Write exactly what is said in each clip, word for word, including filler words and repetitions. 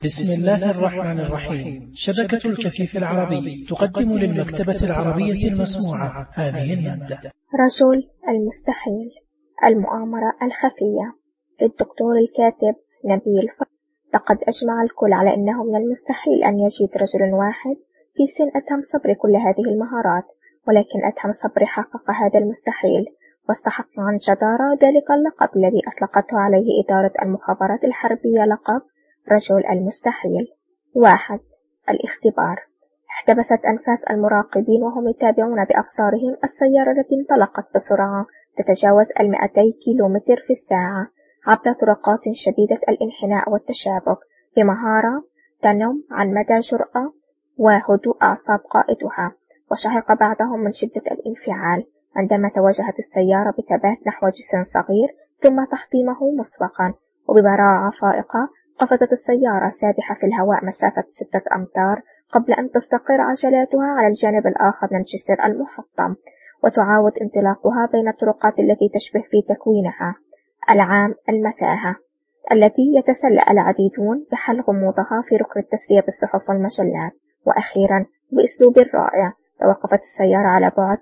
بسم الله الرحمن الرحيم. شبكة الكفيف العربي تقدم للمكتبة العربية المسموعة هذه المادة. رجل المستحيل، المؤامرة الخفية، للدكتور الكاتب نبيل فرج. لقد أجمع الكل على أنه من المستحيل أن يجد رجل واحد في سن أدهم صبري كل هذه المهارات، ولكن أدهم صبري حقق هذا المستحيل واستحق عن جدارة ذلك اللقب الذي أطلقته عليه إدارة المخابرات الحربية، لقب رجل المستحيل. واحد، الاختبار. احتبست أنفاس المراقبين وهم يتابعون بأبصارهم السيارة التي انطلقت بسرعة تتجاوز المئتي كيلومتر في الساعة عبر طرقات شديدة الانحناء والتشابك بمهارة تنم عن مدى جرأة وهدوء أعصاب قائدها. وشهق بعضهم من شدة الانفعال عندما توجهت السيارة بثبات نحو جسر صغير ثم تحطيمه مسبقا، وببراعة فائقة قفزت السيارة سابحة في الهواء مسافة ستة أمتار قبل أن تستقر عجلاتها على الجانب الآخر من الجسر المحطم، وتعاود انطلاقها بين الطرقات التي تشبه في تكوينها ألعاب المتاهة التي يتسلى العديدون بحل غموضها في ركن التسلية بالصحف والمجلات. وأخيرا بأسلوب رائع توقفت السيارة على بعد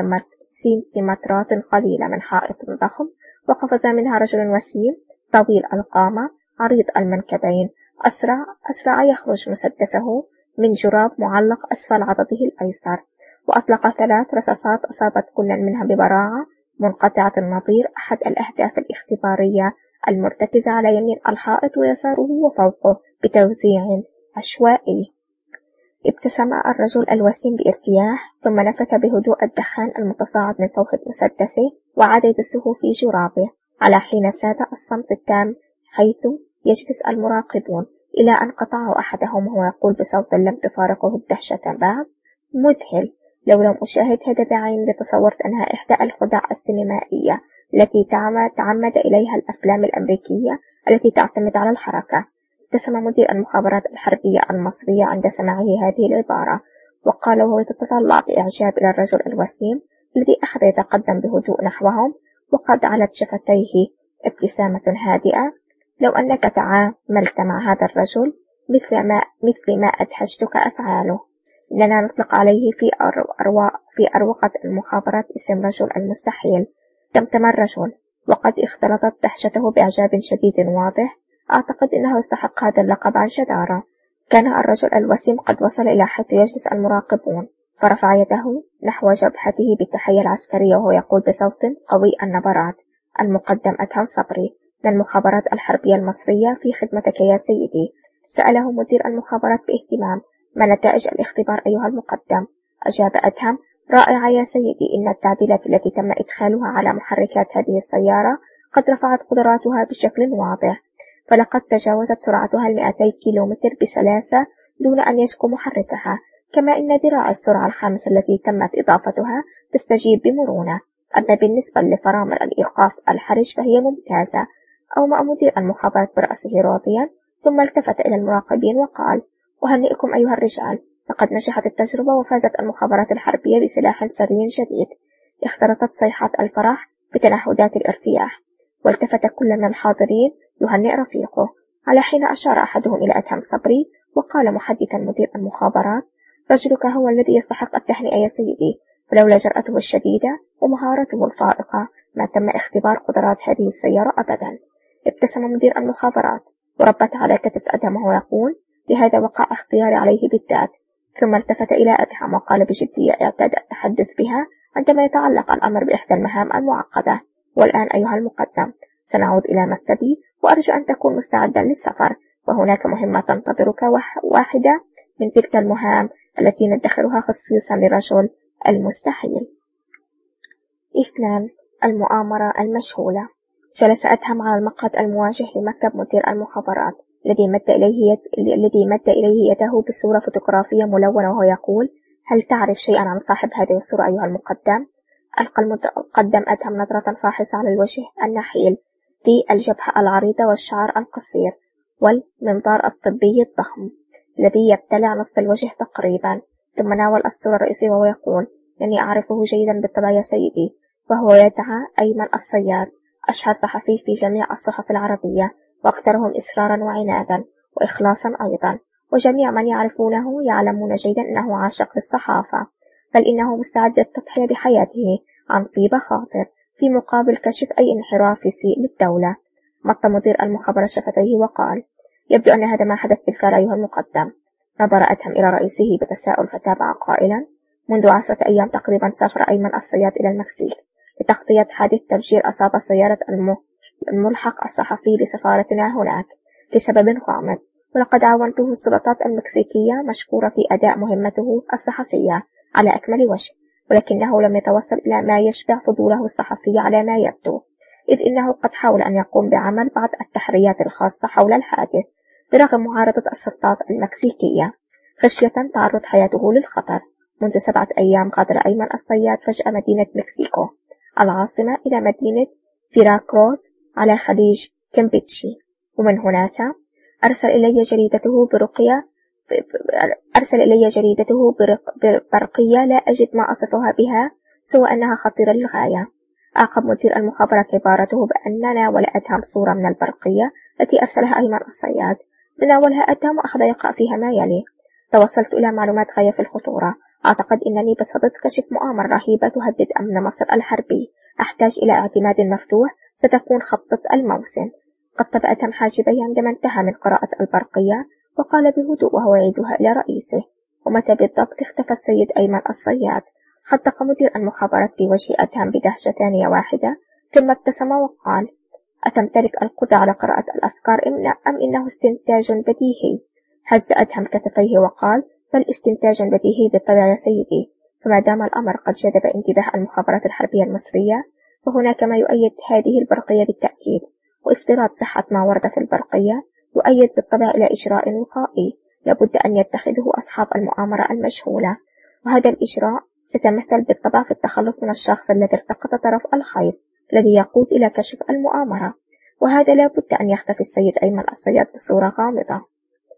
سنتيمترات قليلة من حائط ضخم، وقفز منها رجل وسيم طويل القامة عريض المنكبين، أسرع أسرع يخرج مسدسه من جراب معلق أسفل عضده الأيسر، وأطلق ثلاث رصاصات أصابت كل منها ببراعة منقطعة النظير أحد الأهداف الاختبارية المرتكزة على يمين الحائط ويساره وفوقه بتوزيع عشوائي. ابتسم الرجل الوسيم بارتياح ثم نفث بهدوء الدخان المتصاعد من فوق مسدسه وعاد يدسه في جرابه، على حين ساد الصمت التام حيث يجلس المراقبون، إلى أن قطعه أحدهم وهو يقول بصوت لم تفارقه الدهشة بعد: مذهل. لو لم أشاهد هذا بعيني لتصورت أنها إحدى الخدع السينمائية التي تعمد إليها الأفلام الأمريكية التي تعتمد على الحركة. ابتسم مدير المخابرات الحربية المصرية عند سماعه هذه العبارة، وقال وهو يتطلع بإعجاب إلى الرجل الوسيم الذي أخذ يتقدم بهدوء نحوهم وقد علت شفتيه ابتسامة هادئة: لو أنك تعاملت مع هذا الرجل مثل ما, مثل ما أدهشتك أفعاله، إننا نطلق عليه في, أرو... في أروقة المخابرات اسم رجل المستحيل. تمتم الرجل وقد اختلطت دهشته بإعجاب شديد واضح. أعتقد أنه يستحق هذا اللقب عن جدارة. كان الرجل الوسيم قد وصل إلى حيث يجلس المراقبون، فرفع يده نحو جبهته بالتحية العسكرية وهو يقول بصوت قوي النبرات: المقدم أدهم صبري من المخابرات الحربية المصرية في خدمتك يا سيدي. سأله مدير المخابرات باهتمام: ما نتائج الاختبار أيها المقدم؟ أجاب أدهم: رائعة يا سيدي، إن التعديلات التي تم إدخالها على محركات هذه السيارة قد رفعت قدراتها بشكل واضح، فلقد تجاوزت سرعتها المئتي كيلومتر بسلاسة دون أن يشكو محركها، كما إن ذراع السرعة الخامسة التي تمت إضافتها تستجيب بمرونة. أما بالنسبة لفرامل الإيقاف الحرج فهي ممتازة. أومأ مدير المخابرات برأسه راضيا، ثم التفت إلى المراقبين وقال: أهنئكم أيها الرجال، لقد نجحت التجربة وفازت المخابرات الحربية بسلاح سري جديد. اختلطت صيحات الفرح بتنهدات الارتياح، والتفت كل من الحاضرين يهنئ رفيقه، على حين أشار أحدهم إلى أدهم صبري وقال محدثا مدير المخابرات: رجلك هو الذي يستحق التهنئة يا سيدي، ولولا جرأته الشديدة ومهارته الفائقة ما تم اختبار قدرات هذه السيارة أبدا. ابتسم مدير المخابرات وربت على كتف أدهم وهو يقول: لهذا وقع اختياري عليه بالذات. ثم التفت إلى أدهم وقال بجدية اعتاد التحدث بها عندما يتعلق الأمر بإحدى المهام المعقدة: والآن أيها المقدم سنعود إلى مكتبي، وأرجو أن تكون مستعدا للسفر، وهناك مهمة تنتظرك، واحدة من تلك المهام التي ندخرها خصيصا لرجل المستحيل. اثنان، المؤامرة المشهولة. جلس أدهم على المقعد المواجه لمكتب مدير المخابرات الذي مد إليه يد... الذي مد إليه يده بصورة فوتوغرافية ملونة وهو يقول: هل تعرف شيئا عن صاحب هذه الصورة أيها المقدم؟ ألقى المقدم أدهم نظرة فاحصة على الوجه النحيل ذي الجبهة العريضة والشعر القصير والمنظار الطبي الضخم الذي يبتلع نصف الوجه تقريبا، ثم ناول الصورة الرئيسية وهو يقول: إني أعرفه جيدا بالطبع يا سيدي، وهو يدعى أيمن الصياد، أشهر صحفي في جميع الصحف العربية وأكثرهم إصرارا وعنادا، وإخلاصا أيضا، وجميع من يعرفونه يعلمون جيدا أنه عاشق للصحافة، بل إنه مستعد للتضحية بحياته عن طيب خاطر في مقابل كشف أي انحراف يسيء للدولة. مط مدير المخابرات شفتيه وقال: يبدو أن هذا ما حدث بالفعل أيها المقدم. نظر أدهم إلى رئيسه بتساؤل فتابع قائلا: منذ عشرة أيام تقريبا سافر أيمن الصياد إلى المكسيك لتغطية حادث تفجير أصاب سيارة الملحق الصحفي لسفارتنا هناك لسبب غامض، ولقد عاونته السلطات المكسيكية مشكورة في أداء مهمته الصحفية على أكمل وجه، ولكنه لم يتوصل إلى ما يشبع فضوله الصحفي على ما يبدو، إذ إنه قد حاول أن يقوم بعمل بعض التحريات الخاصة حول الحادث برغم معارضة السلطات المكسيكية خشية تعرض حياته للخطر. منذ سبعة أيام غادر أيمن الصياد فجأة مدينة مكسيكو العاصمة إلى مدينة فيراكروز على خليج كامبيتشي، ومن هناك أرسل إلي جريدته برقية أرسل إلي جريدته برقية لا أجد ما أصفها بها سوى أنها خطيرة للغاية. أعقب مدير المخابرات عبارته بأننا ولا أدهم صورة من البرقية التي أرسلها أيمن الصياد. تناولها أدهم وأخذ يقرأ فيها ما يلي: توصلت إلى معلومات غاية في الخطورة. أعتقد أنني بصدد كشف مؤامرة رهيبة تهدد أمن مصر الحربي. أحتاج إلى اعتماد مفتوح ستكون خطة الموسم. قطب أدهم حاجبيه عندما انتهى من قراءة البرقية وقال بهدوء وهو يعيدها إلى رئيسه: ومتى بالضبط اختفى السيد أيمن الصياد؟ حدق مدير المخابرات في وجه أدهم بدهشة ثانية واحدة، ثم ابتسم وقال: أتمتلك القدرة على قراءة الأفكار أم إنه استنتاج بديهي؟ هز أدهم كتفيه وقال: بل استنتاج بديهي بالطبع يا سيدي. فما دام الأمر قد جذب انتباه المخابرات الحربية المصرية فهناك ما يؤيد هذه البرقية بالتأكيد، وافتراض صحة ما ورد في البرقية يؤيد بالطبع إلى إجراء وقائي لابد أن يتخذه أصحاب المؤامرة المجهولة، وهذا الإجراء سيتمثل بالطبع في التخلص من الشخص الذي التقط طرف الخيط الذي يقود إلى كشف المؤامرة، وهذا لابد أن يختفي السيد أيمن الصياد بصورة غامضة.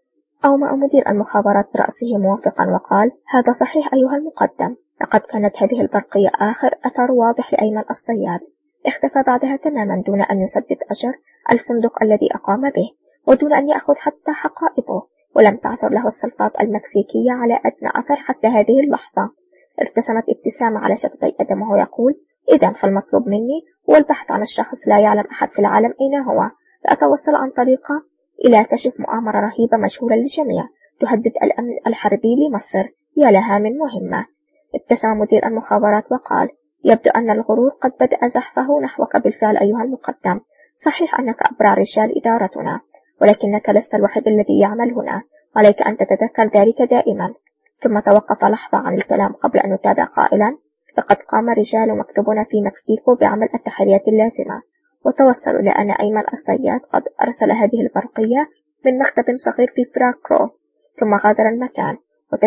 أومأ مدير المخابرات برأسه موافقا وقال: هذا صحيح أيها المقدم، لقد كانت هذه البرقية آخر أثر واضح لأيمن الصياد. اختفى بعدها تماما دون أن يسدد أجر الفندق الذي أقام به، ودون أن يأخذ حتى حقائبه، ولم تعثر له السلطات المكسيكية على أدنى أثر حتى هذه اللحظة. ارتسمت ابتسامة على شفتي أدم وهو يقول: إذن فالمطلوب مني هو البحث عن الشخص لا يعلم أحد في العالم أين هو، لأتوصل عن طريقه إلى كشف مؤامرة رهيبة مشهورة للجميع تهدد الأمن الحربي لمصر. يا لها من مهمة. ابتسم مدير المخابرات وقال: يبدو أن الغرور قد بدأ زحفه نحوك بالفعل أيها المقدم. صحيح أنك أبرع رجال إدارتنا، ولكنك لست الوحيد الذي يعمل هنا، وعليك أن تتذكر ذلك دائما. ثم توقف لحظة عن الكلام قبل أن يتابع قائلا: لقد قام رجال مكتوبون في مكسيكو بعمل التحريات اللازمة، وتوصلوا إلى أن أيمن الصياد قد أرسل هذه البرقية من مكتب صغير في فراكرو، ثم غادر المكان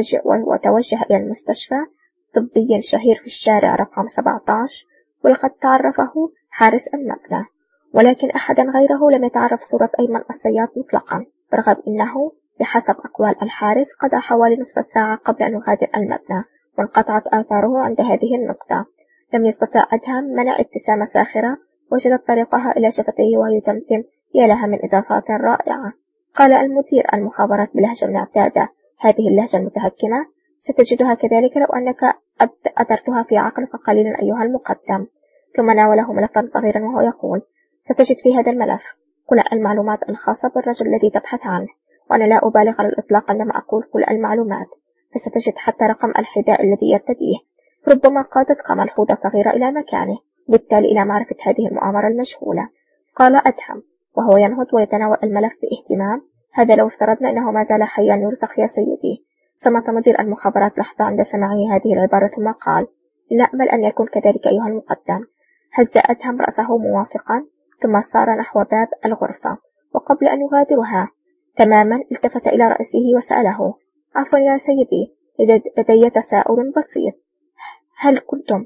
وتوجه إلى المستشفى طبي شهير في الشارع رقم سبعة عشر، ولقد تعرفه حارس المبنى، ولكن أحدا غيره لم يتعرف صورة أيمن الصياد مطلقا، برغم أنه بحسب أقوال الحارس قضى حوالي نصف ساعة قبل أن يغادر المبنى، وانقطعت آثاره عند هذه النقطة. لم يستطع أدهم منع ابتسامة ساخرة وجدت طريقها إلى شفتيه ويتمتم: يا لها من إضافات رائعة. قال المدير المخابرات بلهجة معتادة، هذه اللهجة المتهكمة ستجدها كذلك لو أنك أدرتها في عقلك قليلا أيها المقدم. ثم ناوله ملفا صغيرا وهو يقول: ستجد في هذا الملف كل المعلومات الخاصة بالرجل الذي تبحث عنه، وأنا لا أبالغ على الإطلاق عندما أقول كل المعلومات، فستجد حتى رقم الحذاء الذي يرتديه. ربما قادتك ملحوظة صغيرة إلى مكانه، وبالتالي إلى معرفة هذه المؤامرة المجهولة. قال أدهم وهو ينهض ويتناول الملف باهتمام: هذا لو افترضنا أنه ما زال حيا يرزق يا سيدي. صمت مدير المخابرات لحظة عند سماعه هذه العبارة ثم قال: نأمل أن يكون كذلك أيها المقدم. هز أدهم رأسه موافقا، ثم سار نحو باب الغرفة، وقبل أن يغادرها تماما التفت إلى رأسه وسأله: عفوا يا سيدي، لدي تساؤل بسيط. هل كنتم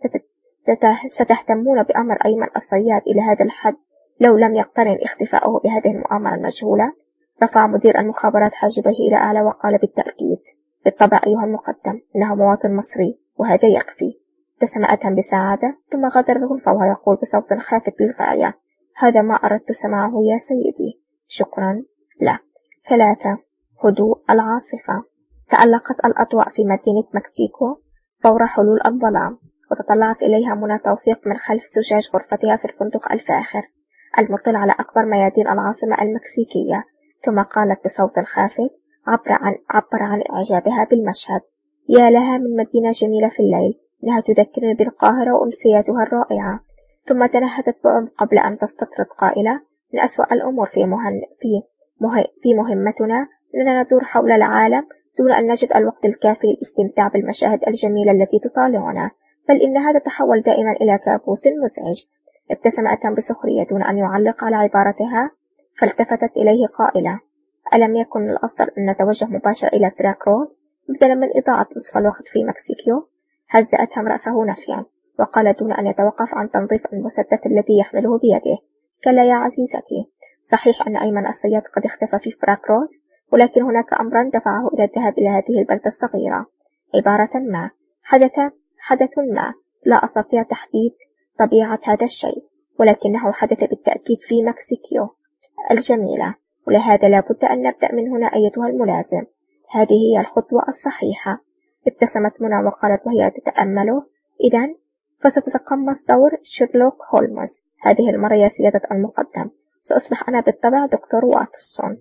ستهتمون بأمر أيمن الصياد إلى هذا الحد لو لم يقترن اختفاؤه بهذه المؤامرة المجهولة؟ رفع مدير المخابرات حاجبيه إلى أعلى وقال بالتأكيد: بالطبع أيها المقدم، إنه مواطن مصري وهذا يكفي. ابتسم أدهم بسعادة ثم غادر الغرفة وهو يقول بصوت خافت للغاية: هذا ما أردت سماعه يا سيدي، شكرا لا. ثلاثة. هدوء العاصفة. تألقت الأضواء في مدينة مكسيكو فور حلول الظلام، وتطلعت إليها منى توفيق من خلف زجاج غرفتها في الفندق الفاخر المطل على أكبر ميادين العاصمة المكسيكية، ثم قالت بصوت خافت عبر عن, عبر عن إعجابها بالمشهد: يا لها من مدينة جميلة في الليل، إنها تذكرني بالقاهرة وأمسياتها الرائعة. ثم تنهدت بعمق قبل أن تستطرد قائلة: من أسوأ الأمور في, مهن في, مه... في مهمتنا أننا ندور حول العالم دون أن نجد الوقت الكافي للاستمتاع بالمشاهد الجميلة التي تطالعنا، بل إن هذا تحول دائما إلى كابوس مزعج. ابتسم أتم بسخرية دون أن يعلق على عبارتها، فالتفتت إليه قائلة: ألم يكن الأفضل أن نتوجه مباشرة إلى تراك رود بدلا من إضاعة نصف الوقت في مكسيكو؟ هز أتهم رأسه نفيا وقال دون أن يتوقف عن تنظيف المسدس الذي يحمله بيده: كلا يا عزيزتي، صحيح أن أيمن الصياد قد اختفى في تراك رود، ولكن هناك أمرا دفعه إلى الذهاب إلى هذه البلدة الصغيرة. عبارة ما، حدث حدث ما، لا أستطيع تحديد طبيعة هذا الشيء، ولكنه حدث بالتأكيد في مكسيكو الجميلة، ولهذا لا بد أن نبدأ من هنا أيتها الملازم. هذه هي الخطوة الصحيحة. ابتسمت منى وقالت وهي تتأمله: إذن فستتقمص دور شيرلوك هولمز هذه المرة يا سيادة المقدم، سأصبح أنا بالطبع دكتور واتسون.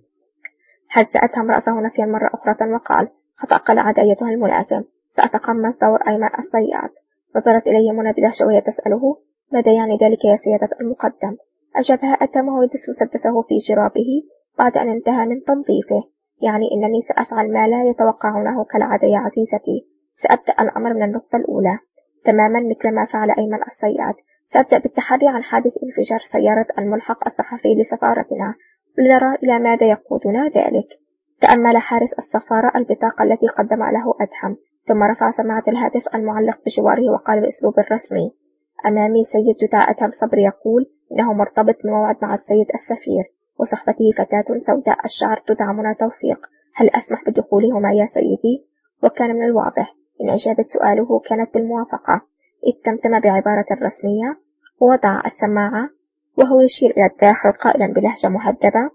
هز أتهم رأسه نفيا مرة أخرى وقال: خطأ كالعادة أيتها الملازم، سأتقمص دور أيمن الصياد. نظرت إليه منى بدهشة وهي تسأله: ماذا يعني ذلك يا سيادة المقدم؟ أجابها أتم وهو يدس مسدسه في جرابه بعد أن انتهى من تنظيفه: يعني أنني سأفعل ما لا يتوقعونه كالعادة يا عزيزتي. سأبدأ الأمر من النقطة الأولى تماما مثل ما فعل أيمن الصياد. سأبدأ بالتحري عن حادث انفجار سيارة الملحق الصحفي لسفارتنا، لنرى إلى ماذا يقودنا ذلك. تأمل حارس السفارة البطاقة التي قدم له أدهم، ثم رفع سماعة الهاتف المعلق بجواره وقال بأسلوب رسمي: أمامي سيد يدعى أدهم صبري يقول إنه مرتبط بموعد مع السيد السفير، وصحبته فتاة سوداء الشعر تدعى منى توفيق، هل أسمح بدخولهما يا سيدي؟ وكان من الواضح إن إجابة سؤاله كانت بالموافقة، إذ تمتم بعبارة رسمية، ووضع السماعة وهو يشير إلى الداخل قائلا بلهجة مهذبة: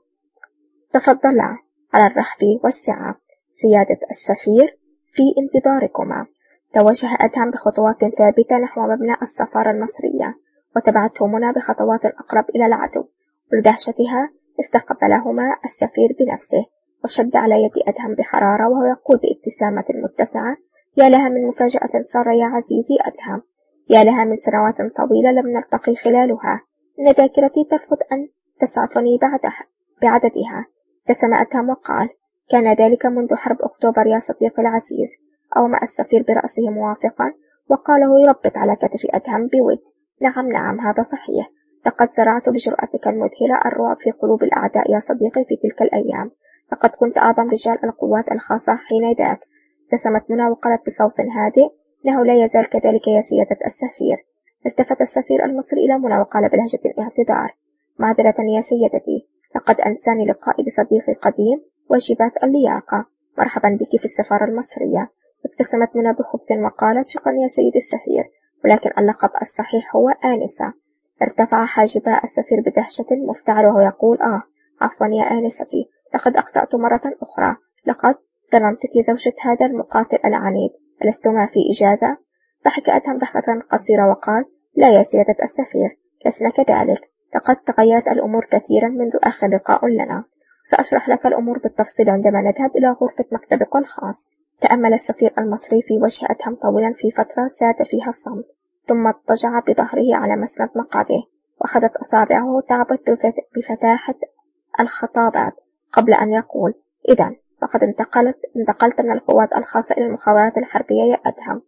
تفضلا على الرحب والسعة سيادة السفير، في انتظاركما. توجه أدهم بخطوات ثابتة نحو مبنى السفارة المصرية، وتبعته منى بخطوات أقرب إلى العدو. ولدهشتها استقبلهما السفير بنفسه وشد على يد أدهم بحرارة وهو يقول بابتسامة متسعة: يا لها من مفاجأة سارة يا عزيزي أدهم، يا لها من سنوات طويلة لم نلتقي خلالها، إن ذاكرتي ترفض أن تسعفني بعدها بعددها. ابتسم أدهم وقال: كان ذلك منذ حرب أكتوبر يا صديقي العزيز. أومأ السفير برأسه موافقا وقاله يربط على كتف أدهم بود: نعم نعم، هذا صحيح، لقد زرعت بجرأتك المذهلة الرعب في قلوب الأعداء يا صديقي في تلك الأيام، لقد كنت أعظم رجال القوات الخاصة حين ذاك. ابتسمت منى وقالت بصوت هادئ: إنه لا يزال كذلك يا سيادة السفير. التفت السفير المصري إلى منى وقال بلهجة الاعتذار: معذرة يا سيدتي، لقد أنساني لقائي بصديقي القديم واجبات اللياقة، مرحبا بك في السفارة المصرية. ابتسمت منى بخبث وقالت: شكرا يا سيد السفير، ولكن اللقب الصحيح هو آنسة. ارتفع حاجبا السفير بدهشة مفتعل وهو يقول: آه عفوا يا آنستي، لقد أخطأت مرة أخرى، لقد ظننتك زوجة هذا المقاتل العنيد، ألستما في إجازة؟ ضحك أدهم ضحكة قصيرة وقال: لا يا سيادة السفير، لسنا كذلك، لقد تغيرت الأمور كثيرا منذ آخر لقاء لنا، سأشرح لك الأمور بالتفصيل عندما نذهب إلى غرفة مكتبك الخاص. تأمل السفير المصري في وجه أدهم طويلا في فترة ساد فيها الصمت، ثم اضطجع بظهره على مسند مقعده، وأخذت أصابعه تعبت بفتاحة الخطابات قبل أن يقول: إذن فقد انتقلت انتقلت من القوات الخاصة إلى المخابرات الحربية يا أدهم.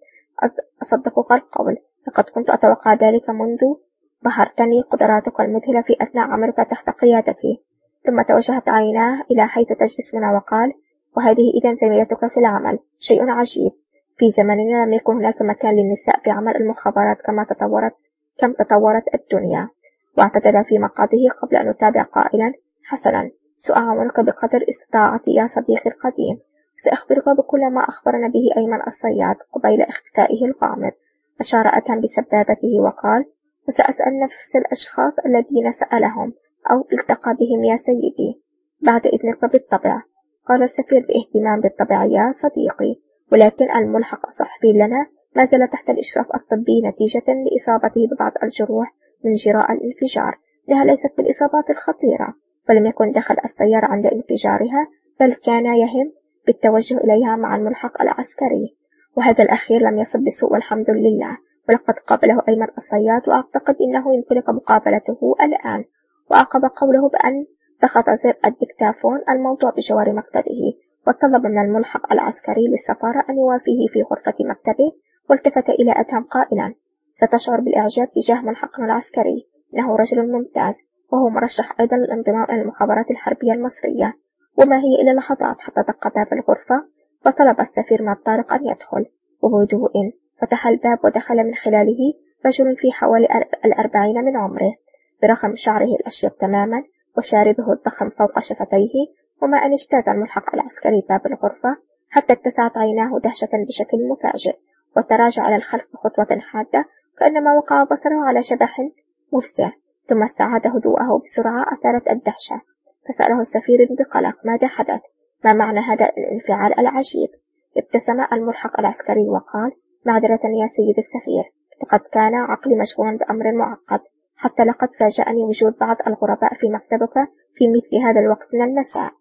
أصدقك القول، لقد كنت أتوقع ذلك منذ بهرتني قدراتك المذهلة في أثناء عملك تحت قيادتي. ثم توجهت عيناه إلى حيث تجلس منى وقال: وهذه إذن زميلتك في العمل، شيء عجيب، في زمننا لم يكن هناك مكان للنساء في عمل المخابرات كما تطورت كم تطورت الدنيا. واعتدل في مقعده قبل أن يتابع قائلا: حسنا، سأعاونك بقدر استطاعتي يا صديقي القديم، سأخبرك بكل ما أخبرنا به أيمن الصياد قبيل اختفائه الغامض. أشار أدهم بسبابته وقال: وسأسأل نفس الأشخاص الذين سألهم أو التقى بهم يا سيدي. بعد إذنك بالطبع، قال السفير باهتمام. بالطبع يا صديقي، ولكن الملحق الصحفي لنا ما زال تحت الإشراف الطبي نتيجة لإصابته ببعض الجروح من جراء الانفجار، إنها ليست بالإصابات الخطيرة، ولم يكن دخل السيارة عند انفجارها، بل كان يهم بالتوجه إليها مع الملحق العسكري، وهذا الأخير لم يصب بسوء والحمد لله. ولقد قابله أيمن الصياد، وأعتقد أنه يمكنك مقابلته الآن. وعقب قوله بأن ضغط زر الدكتافون الموضوع بجوار مكتبه، وطلب من الملحق العسكري للسفارة أن يوافيه في غرفة مكتبه، والتفت إلى أدهم قائلا: ستشعر بالإعجاب تجاه ملحقنا العسكري، إنه رجل ممتاز، وهو مرشح أيضا للانضمام إلى المخابرات الحربية المصرية. وما هي إلا لحظات حتى دق باب الغرفة، وطلب السفير من الطارق أن يدخل، وبهدوء فتح الباب ودخل من خلاله رجل في حوالي الأربعين من عمره، برغم شعره الأشيب تماما وشاربه الضخم فوق شفتيه. وما أن اجتاز الملحق العسكري باب الغرفة حتى اتسعت عيناه دهشة بشكل مفاجئ، وتراجع على الخلف بخطوة حادة كأنما وقع بصره على شبح مفزع، ثم استعاد هدوءه بسرعة أثارت الدهشة. فسأله السفير بقلق: ماذا حدث؟ ما معنى هذا الانفعال العجيب؟ ابتسم الملحق العسكري وقال: معذرة يا سيد السفير، لقد كان عقلي مشغولا بأمر معقد، حتى لقد فاجأني وجود بعض الغرباء في مكتبك في مثل هذا الوقت من المساء.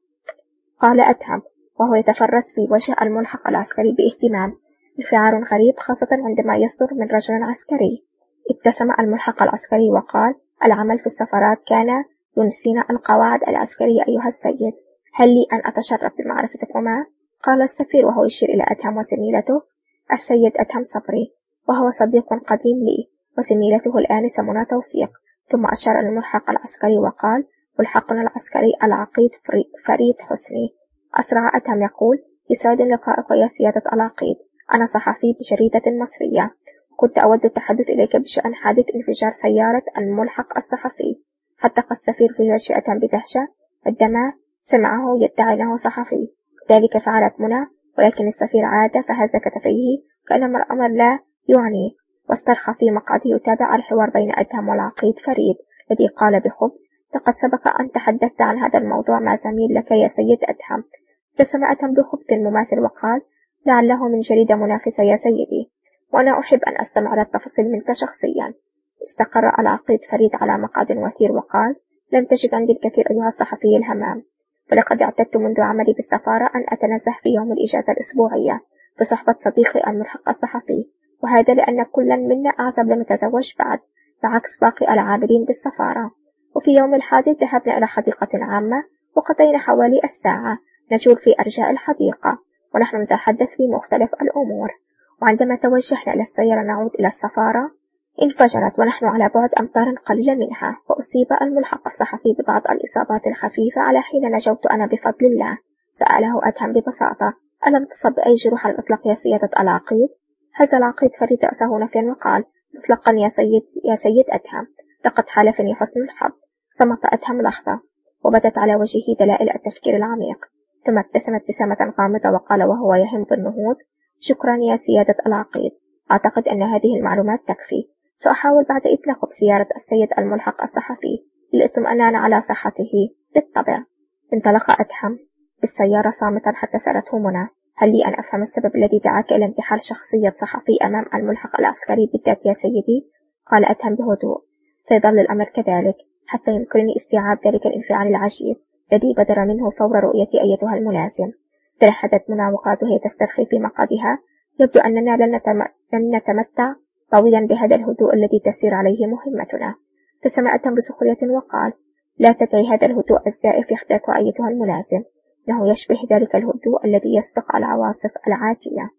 قال أدهم وهو يتفرس في وجه الملحق العسكري باهتمام: انفعال غريب، خاصة عندما يصدر من رجل عسكري. ابتسم الملحق العسكري وقال: العمل في السفارات كان ينسينا القواعد العسكرية أيها السيد، هل لي أن أتشرف بمعرفتكما؟ قال السفير وهو يشير إلى أدهم وزميلته: السيد أدهم صبري، وهو صديق قديم لي، وزميلته الآنسة منى توفيق. ثم أشار الملحق العسكري وقال: ملحقنا العسكري العقيد فريد حسني. أسرع أدهم يقول: يسعد لقائك يا سيادة العقيد، أنا صحفي بجريدة مصرية، كنت أود التحدث إليك بشأن حادث انفجار سيارة الملحق الصحفي. حدق السفير في وجه أدهم بدهشة عندما سمعه يدعي أنه صحفي. ذلك فعلت منى، ولكن السفير عاد فهز كتفيه كأنما الأمر لا يعني، واسترخى في مقعده يتابع الحوار بين أدهم والعقيد فريد، الذي قال بخبث: لقد سبق أن تحدثت عن هذا الموضوع مع زميل لك يا سيد أدهم. ابتسم أدهم بخبث مماثل وقال: لعله من جريدة منافسة يا سيدي، وأنا أحب أن أستمع للتفاصيل منك شخصيا. استقر العقيد فريد على مقعد وثير وقال: لم تجد عندي الكثير أيها الصحفي الهمام، ولقد اعتدت منذ عملي بالسفارة أن أتنزه في يوم الإجازة الأسبوعية بصحبة صديقي الملحق الصحفي، وهذا لأن كلا منا أعزب لم يتزوج بعد، بعكس باقي العاملين بالسفارة. وفي يوم الحادث ذهبنا إلى حديقة عامة، وقضينا حوالي الساعة نجول في أرجاء الحديقة ونحن نتحدث في مختلف الأمور، وعندما توجهنا إلى السيارة نعود إلى السفارة انفجرت ونحن على بعد أمتار قليلة منها، وأصيب الملحق الصحفي ببعض الإصابات الخفيفة على حين نجوت أنا بفضل الله. سأله أدهم ببساطة: ألم تصب أي جروح على الإطلاق يا سيادة العقيد؟ هز العقيد فريد رأسه نفيا وقال: مطلقا يا سيد يا سيد أدهم، لقد حالفني حسن الحظ. صمت أدهم لحظة وبدت على وجهه دلائل التفكير العميق، ثم ابتسم ابتسامة غامضة وقال وهو يهم بالنهوض: شكرا يا سيادة العقيد، أعتقد أن هذه المعلومات تكفي. سأحاول بعد إذن نقب سيارة السيد الملحق الصحفي للاطمئنان على صحته. بالطبع. انطلق أدهم بالسيارة صامتا حتى سألته منى: هل لي أن أفهم السبب الذي دعاك إلى انتحال شخصية صحفي أمام الملحق العسكري بالذات يا سيدي؟ قال أدهم بهدوء: سيظل الأمر كذلك حتى يمكنني استيعاب ذلك الانفعال العجيب الذي بدر منه فور رؤيتي أيتها الملازم. تلحدت منى وقالت وهي تسترخي في مقعدها: يبدو أننا لن, نتم... لن نتمتع طويلا بهذا الهدوء الذي تسير عليه مهمتنا. ابتسم أدهم بسخرية وقال: لا تدعي هذا الهدوء الزائف يخدعك أيتها الملازم، إنه يشبه ذلك الهدوء الذي يسبق العواصف العاتية.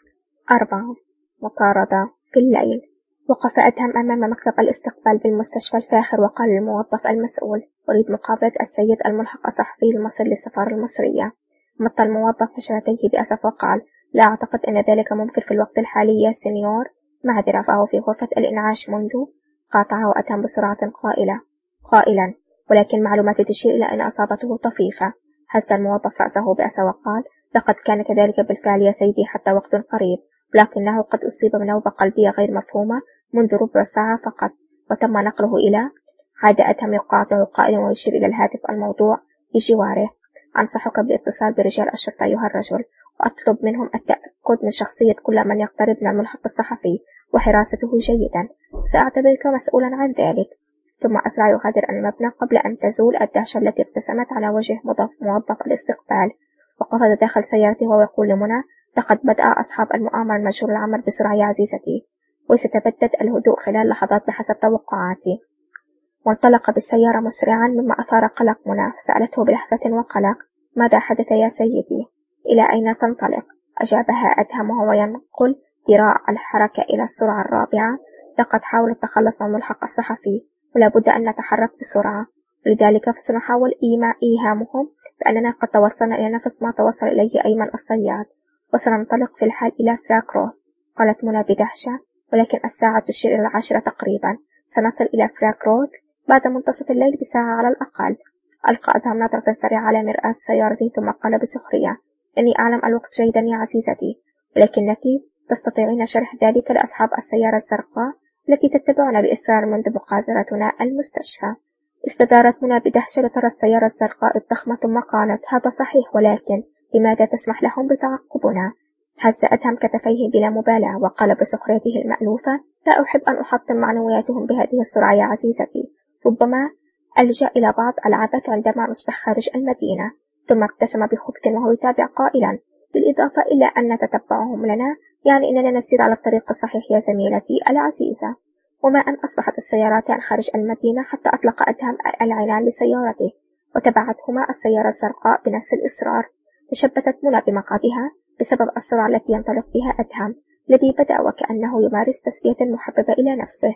أربعة. مطاردة في الليل. وقف أدهم أمام مكتب الاستقبال بالمستشفى الفاخر وقال للموظف المسؤول: أريد مقابلة السيد الملحق الصحفي المصري للسفارة المصرية. مط الموظف شفتيه بأسف وقال: لا أعتقد أن ذلك ممكن في الوقت الحالي يا سينيور، معذرة، فهو في غرفة الإنعاش منذ. قاطعه أدهم بسرعة قائلة قائلا: ولكن معلوماتي تشير إلى أن أصابته طفيفة. هز الموظف رأسه بأسى وقال: لقد كان كذلك بالفعل يا سيدي حتى وقت قريب، لكنه قد أصيب بنوبة قلبية غير مفهومة منذ ربع ساعة فقط، وتم نقله إلى. عاد أدهم يقاطع قائلا ويشير إلى الهاتف الموضوع بجواره: أنصحك بالاتصال برجال الشرطة أيها الرجل، وأطلب منهم التأكد من شخصية كل من يقترب من الملحق الصحفي وحراسته جيدا. سأعتبرك مسؤولا عن ذلك. ثم أسرع يغادر المبنى قبل أن تزول الدهشة التي ارتسمت على وجه موظف الاستقبال، وقفز داخل سيارته ويقول لمنى: لقد بدأ أصحاب المؤامرة المجهول العمل بسرعة يا عزيزتي، وستبدد الهدوء خلال لحظات بحسب توقعاتي. وانطلق بالسيارة مسرعا مما أثار قلق منى، فسألته بلهفة وقلق: ماذا حدث يا سيدي؟ إلى أين تنطلق؟ أجابها أدهم وهو ينقل ذراع الحركة إلى السرعة الرابعة: لقد حاول التخلص من الملحق الصحفي ولا بد أن نتحرك بسرعة، لذلك فسنحاول إيماء إيهامهم بأننا قد توصلنا إلى نفس ما توصل إليه أيمن الصياد، وسننطلق في الحال إلى فراكروث. قالت منى بدهشة: ولكن الساعة تشير إلى العاشرة تقريبا، سنصل إلى فراكروث بعد منتصف الليل بساعة على الأقل. ألقى أدهم نظرة سريعة على مرآة سيارته ثم قال بسخرية: إني أعلم الوقت جيدا يا عزيزتي، ولكنك تستطيعين شرح ذلك لأصحاب السيارة الزرقاء التي تتبعنا بإصرار منذ مغادرتنا المستشفى. استدارت منى بدهشة لترى السيارة الزرقاء الضخمة ثم قالت: هذا صحيح، ولكن لماذا تسمح لهم بتعقبنا؟ هز أدهم كتفيه بلا مبالاة وقال بسخريته المألوفة: لا أحب أن أحطم معنوياتهم بهذه السرعة يا عزيزتي، ربما ألجأ إلى بعض العبث عندما نصبح خارج المدينة. ثم ابتسم بخبث وهو يتابع قائلا: بالإضافة إلى أن تتبعهم لنا يعني أننا نسير على الطريق الصحيح يا زميلتي العزيزة. وما أن أصبحت السيارتان خارج المدينة حتى أطلق أدهم العينان لسيارته وتبعتهما السيارة الزرقاء بنفس الإصرار. تشبثت منى بمقعدها بسبب السرعة التي ينطلق بها أدهم الذي بدأ وكأنه يمارس تسلية محببة إلى نفسه،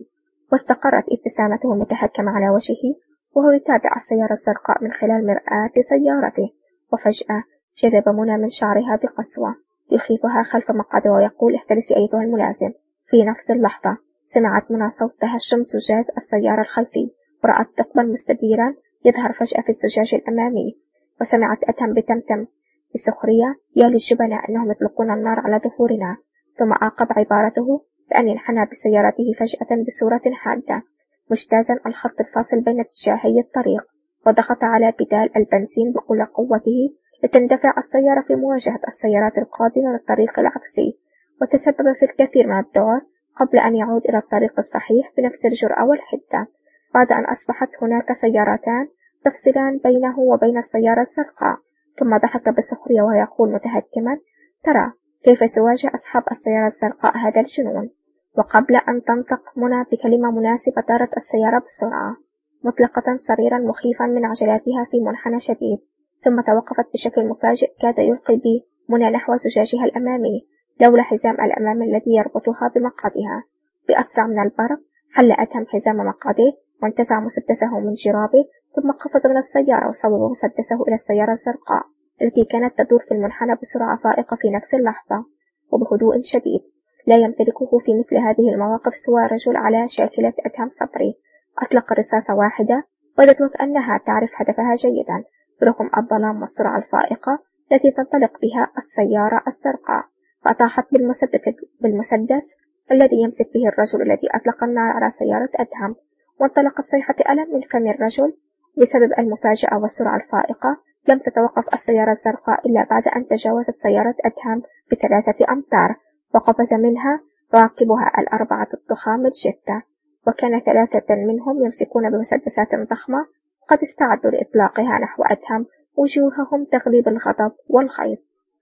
واستقرت ابتسامته المتحكمة على وجهه وهو يتابع السيارة الزرقاء من خلال مرآة سيارته. وفجأة جذب منى من شعرها بقسوة يخيفها خلف مقعده ويقول: احترسي أيتها الملازم. في نفس اللحظة سمعت منى صوت تهشم زجاج السيارة الخلفي، ورأت ثقبا مستديرا يظهر فجأة في الزجاج الأمامي، وسمعت أدهم بتمتم بسخرية: يا للجبناء أنهم يطلقون النار على ظهورنا. ثم أعقب عبارته بأن انحنى بسيارته فجأة بصورة حادة مجتازا الخط الفاصل بين اتجاهي الطريق، وضغط على بدال البنزين بكل قوته لتندفع السيارة في مواجهة السيارات القادمة من الطريق العكسي، وتسبب في الكثير من الذعر قبل أن يعود إلى الطريق الصحيح بنفس الجرأة والحدة، بعد أن أصبحت هناك سيارتان تفصلان بينه وبين السيارة الزرقاء. ثم ضحك بسخرية ويقول متهكما: ترى كيف سيواجه أصحاب السيارة الزرقاء هذا الجنون. وقبل أن تنطق منى بكلمة مناسبة دارت السيارة بسرعة مطلقة صريرا مخيفا من عجلاتها في منحنى شديد، ثم توقفت بشكل مفاجئ كاد يلقي به منى نحو زجاجها الأمامي لولا حزام الأمام الذي يربطها بمقعدها. بأسرع من البرق حل أدهم حزام مقعده وانتزع مسدسه من جرابه، ثم قفز من السيارة وصوب مسدسه إلى السيارة الزرقاء التي كانت تدور في المنحنى بسرعة فائقة في نفس اللحظة وبهدوء شديد لا يمتلكه في مثل هذه المواقف سوى رجل على شاكلة أدهم صبري. أطلق رصاصة واحدة بدت وكأنها تعرف هدفها جيدا برغم الظلام والسرعة الفائقة التي تنطلق بها السيارة الزرقاء، فأطاحت بالمسدس, بالمسدس الذي يمسك به الرجل الذي أطلق النار على سيارة أدهم، وانطلقت صيحة ألم من فم الرجل. بسبب المفاجأة والسرعة الفائقة لم تتوقف السيارة الزرقاء إلا بعد أن تجاوزت سيارة أدهم بثلاثة أمتار، وقفز منها راكبها الأربعة الضخام الجدة، وكان ثلاثة منهم يمسكون بمسدسات ضخمة قد استعدوا لإطلاقها نحو أدهم وجوههم تغلي بالغضب والخيط.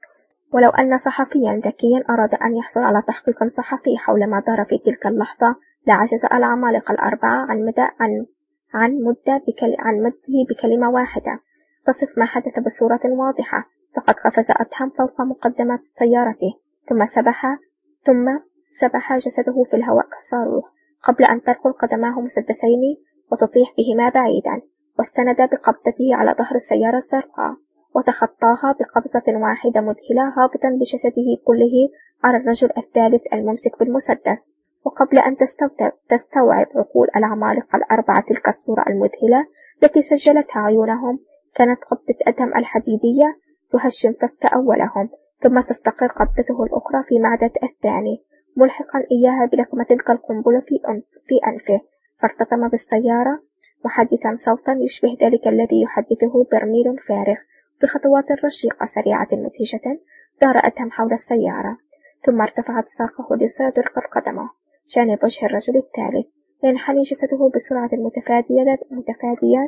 ولو أن صحفيا ذكيا أراد أن يحصل على تحقيق صحفي حول ما دار في تلك اللحظة لعجز العمالقة الأربعة عن مدى عن عن مدة بكل عن مده بكلمة واحدة تصف ما حدث بصورة واضحة. فقد قفز أدهم فوق مقدمة سيارته ثم سبح ثم سبح جسده في الهواء كالصاروخ قبل أن تركل قدماه مسدسين وتطيح بهما بعيدا، واستند بقبضته على ظهر السيارة الزرقاء وتخطاها بقبضة واحدة مذهلة هابطا بجسده كله على الرجل الثالث الممسك بالمسدس. وقبل أن تستوعب عقول العمالقة الأربعة تلك الصورة المذهلة التي سجلتها عيونهم، كانت قبضة أدهم الحديدية تهشم فك أولهم ثم تستقر قبضته الأخرى في معدة الثاني ملحقا إياها بلكمة تلك القنبلة في, أنف في أنفه، فارتطم بالسيارة محدثا صوتا يشبه ذلك الذي يحدثه برميل فارغ. بخطوات رشيقة سريعة مدهشة دار أدهم حول السيارة، ثم ارتفعت ساقه ليصادر قدمه جانب وجه الرجل الثالث، وينحني جسده بسرعة متفادية متفادية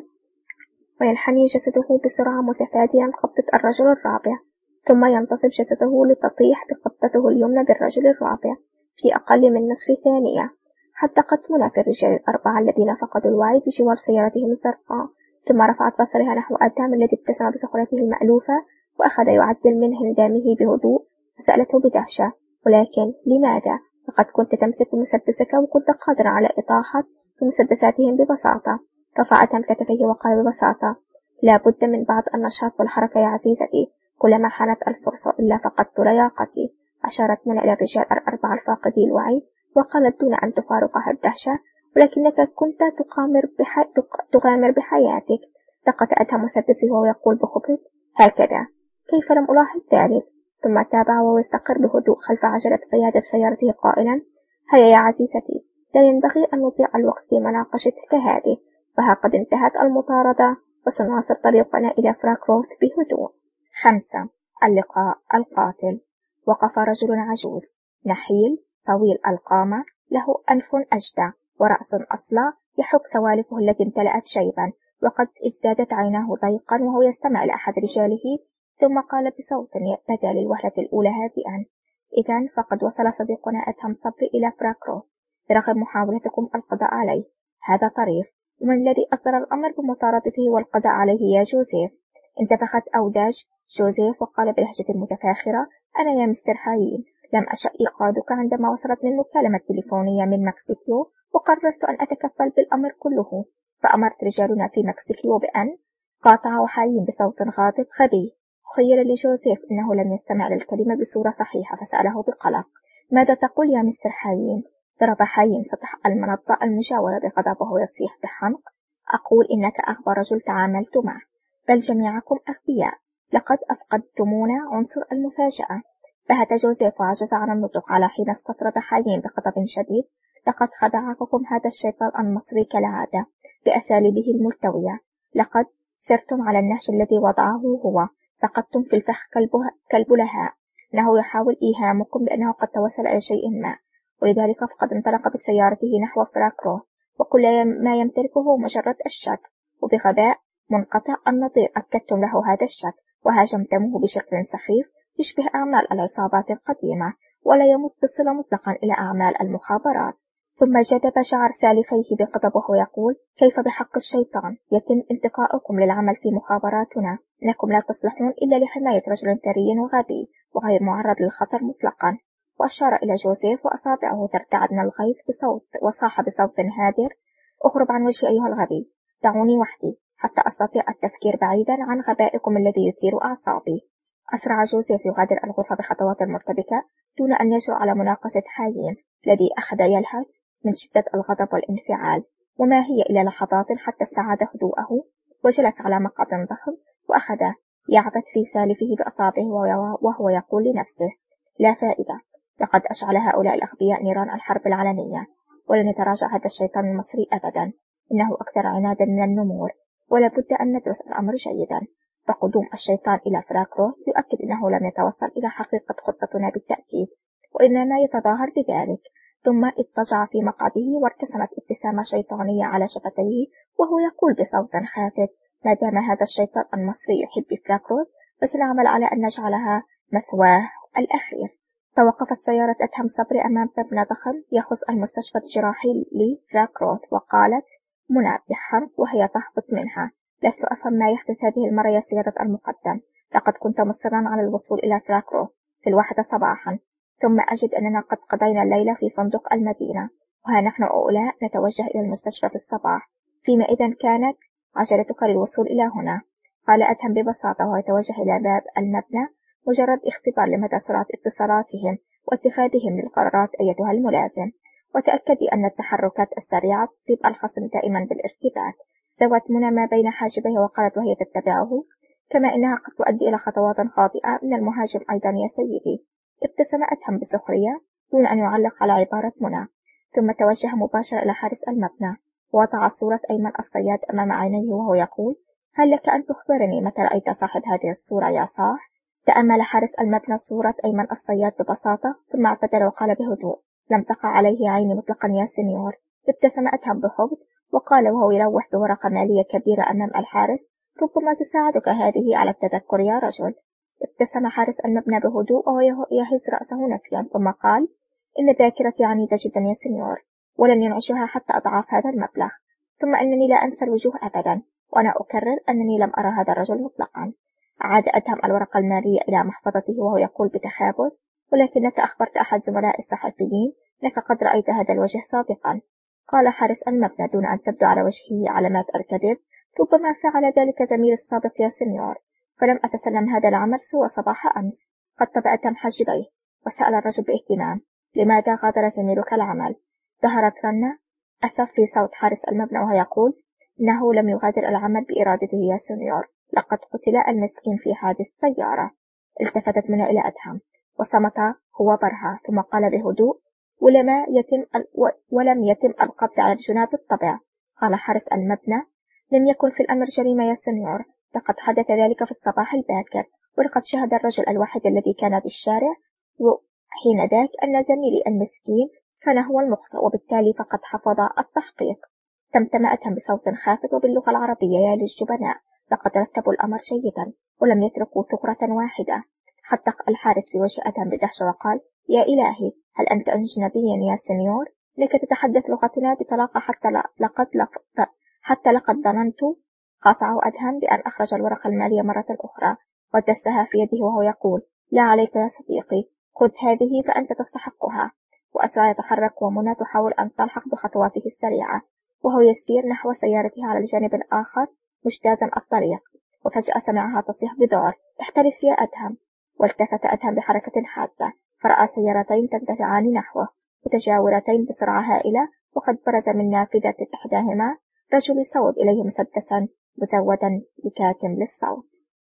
وينحني جسده بسرعة متفاديا قبضة الرجل الرابع، ثم ينتصب جسده لتطيح بقبضته اليمنى بالرجل الرابع في أقل من نصف ثانية. حدقت منى في الرجال الأربعة الذين فقدوا الوعي بجوار سيارتهم الزرقاء، ثم رفعت بصرها نحو أدهم الذي ابتسم بسخرته المألوفة وأخذ يعدل من هندامه بهدوء، فسألته بدهشة: ولكن لماذا؟ لقد كنت تمسك مسدسك وكنت قادرا على إطاحة بمسدساتهم ببساطة. رفع أدهم كتفيه وقال ببساطة: لا بد من بعض النشاط والحركة يا عزيزتي، كلما حانت الفرصة إلا فقدت لياقتي. أشارت منى إلى الرجال الأربعة الفاقدي الوعي وقالت دون أن تفارقها الدهشة: ولكنك كنت تقامر, بحي... تغامر بحياتك. لقد أدهم مسدسه وهو يقول بخبث: هكذا كيف لم ألاحظ ذلك؟ ثم تابع وهو يستقر بهدوء خلف عجلة قيادة سيارته قائلا: هيا يا عزيزتي، لا ينبغي أن نضيع الوقت في مناقشتك هذه، فها قد انتهت المطاردة وسنواصل طريقنا إلى فراكروث بهدوء. خمسة. اللقاء القاتل. وقف رجل عجوز نحيل طويل القامة، له أنف أجدع ورأس أصلع يحك سوالفه التي امتلأت شيبا، وقد ازدادت عيناه ضيقا وهو يستمع لأحد رجاله، ثم قال بصوت بدا للوهلة الأولى هادئا: إذن فقد وصل صديقنا أدهم صبري إلى فراكروث برغم محاولتكم القضاء عليه. هذا طريف، ومن الذي أصدر الأمر بمطاردته والقضاء عليه يا جوزيف؟ انتفخت أوداج جوزيف وقال بلهجة متفاخرة: أنا يا مستر هايين لم أشأ إيقاظك عندما وصلتني المكالمة التليفونية من مكسيكو، وقررت أن أتكفل بالأمر كله، فأمرت رجالنا في مكسيكو بأن قاطع حايين بصوت غاضب: غبي. خيل لجوزيف إنه لم يستمع للكلمة بصورة صحيحة، فسأله بقلق: ماذا تقول يا مستر هايين؟ ضرب حايين سطح المنطقة المجاورة بغضب وهو يصيح بحمق: أقول إنك أغبى رجل تعاملت معه، بل جميعكم أغبياء، لقد أفقدتمونا عنصر المفاجأة. بهت جوزيف وعجز عن النطق على حين استطرد حايين بغضب شديد: لقد خدعكم هذا الشيطان المصري كالعادة بأساليبه الملتوية، لقد سرتم على النهج الذي وضعه هو، سقطتم في الفخ كالبلهاء. إنه يحاول إيهامكم بأنه قد توصل إلى شيء ما، ولذلك فقد انطلق بسيارته نحو فراكروث، وكل ما يمتلكه مجرد الشك، وبغباء منقطع النظير أكدتم له هذا الشك وهاجمتموه بشكل سخيف يشبه أعمال العصابات القديمة، ولا يمت بصلة مطلقا إلى أعمال المخابرات. ثم جذب شعر سالفيه بغضب وهو يقول: كيف بحق الشيطان يتم انتقاؤكم للعمل في مخابراتنا؟ إنكم لا تصلحون إلا لحماية رجل ثري وغبي وغير معرض للخطر مطلقا. وأشار إلى جوزيف وأصابعه ترتعد من الغيظ بصوت، وصاح بصوت هادر: اغرب عن وجهي أيها الغبي، دعوني وحدي حتى أستطيع التفكير بعيدا عن غبائكم الذي يثير أعصابي. أسرع جوزيف يغادر الغرفة بخطوات مرتبكة دون أن يجرؤ على مناقشة حايين الذي أخذ يلهث من شدة الغضب والانفعال. وما هي إلا لحظات حتى استعاد هدوءه وجلس على مقعد ضخم وأخذ يعبث في سالفه بأصابعه وهو يقول لنفسه: لا فائدة، لقد أشعل هؤلاء الأغبياء نيران الحرب العلنية، ولن يتراجع هذا الشيطان المصري أبدا، إنه أكثر عنادا من النمور، ولا بد أن ندرس الأمر جيدا. فقدوم الشيطان إلى فراكروث يؤكد أنه لم يتوصل إلى حقيقة خطتنا بالتأكيد، وإنما يتظاهر بذلك. ثم اضطجع في مقعده وارتسمت ابتسامة شيطانية على شفتيه وهو يقول بصوت خافت: ما دام هذا الشيطان المصري يحب فراكروث فسنعمل على أن نجعلها مثواه الأخير. توقفت سيارة أدهم صبري أمام مبنى ضخم يخص المستشفى الجراحي لفراكروث، وقالت منى بحرق وهي تهبط منها: لست أفهم ما يحدث هذه المرة يا سيادة المقدم، لقد كنت مصرا على الوصول إلى فراكروث في الواحدة صباحا، ثم أجد أننا قد قضينا الليلة في فندق المدينة، وها نحن أولاء نتوجه إلى المستشفى في الصباح، فيما إذا كانت عجلتك للوصول إلى هنا؟ قال أدهم ببساطة وهو يتوجه إلى باب المبنى، مجرد اختبار لمدى سرعة اتصالاتهم واتخاذهم للقرارات أيتها الملازم، وتأكدي أن التحركات السريعة تصيب الخصم دائما بالارتباك. زوت منى ما بين حاجبيه وقالت وهي تتبعه: كما إنها قد تؤدي إلى خطوات خاطئة من المهاجم أيضا يا سيدي. ابتسم أدهم بسخرية دون أن يعلق على عبارة منى، ثم توجه مباشرة إلى حارس المبنى ووضع صورة أيمن الصياد أمام عينيه وهو يقول: هل لك أن تخبرني متى رأيت صاحب هذه الصورة يا صاح؟ تأمل حارس المبنى صورة أيمن الصياد ببساطة، ثم اعتذر وقال بهدوء: لم تقع عليه عيني مطلقا يا سنيور. ابتسم أدهم بخبث وقال وهو يلوح بورقة مالية كبيرة أمام الحارس: ربما تساعدك هذه على التذكر يا رجل. ابتسم حارس المبنى بهدوء وهو يهز رأسه نفيا، ثم قال: إن ذاكرتي عنيدة جدا يا سنيور، ولن ينعشها حتى أضعاف هذا المبلغ. ثم أنني لا أنسى الوجوه أبدا، وأنا أكرر أنني لم أرى هذا الرجل مطلقا. عاد أدهم الورقة المالية إلى محفظته وهو يقول بتخابر: ولكنك أخبرت أحد زملاء الصحفيين أنك قد رأيت هذا الوجه سابقا. قال حارس المبنى دون أن تبدو على وجهه علامات الكذب: ربما فعل ذلك زميل السابق يا سنيور، فلم أتسلم هذا العمل سوى صباح أمس. قد تبأتم حاجبيه وسأل الرجل باهتمام: لماذا غادر زميلك العمل؟ ظهرت رنة أسف في صوت حارس المبنى وهو يقول: إنه لم يغادر العمل بإرادته يا سنيور، لقد قتل المسكين في حادث سيارة. التفتت منى إلى أدهم وصمت هو برها، ثم قال بهدوء: ولما يتم ولم يتم القبض على الجناب بالطبع. قال حارس المبنى: لم يكن في الأمر جريمة يا سنيور، لقد حدث ذلك في الصباح الباكر، ولقد شهد الرجل الوحيد الذي كان بالشارع حين ذاك أن زميلي المسكين كان هو المخطئ، وبالتالي فقد حفظ التحقيق. تمتم أدهم بصوت خافت وباللغة العربية: يا للجبناء، لقد رتبوا الأمر جيدا ولم يتركوا ثغرة واحدة. حدق الحارس في وجه أدهم بدهشة وقال: يا إلهي، هل أنت أجنبي يا سنيور؟ لك تتحدث لغتنا بطلاقة حتى لقد لقد حتى لقد ظننت. قاطعه أدهم بأن أخرج الورقة المالية مرة أخرى ودسها في يده وهو يقول: لا عليك يا صديقي، خذ هذه فأنت تستحقها. وأسرع يتحرك ومنى تحاول أن تلحق بخطواته السريعة، وهو يسير نحو سيارته على الجانب الآخر مجتازا الطريق. وفجأة سمعها تصيح بذعر: احترس يا أدهم. والتفت أدهم بحركة حادة فرأى سيارتين تندفعان نحوه متجاورتين بسرعة هائلة، وقد برز من نافذة إحداهما رجل يصوب إليه مسدسا مزودا بكاتم للصوت.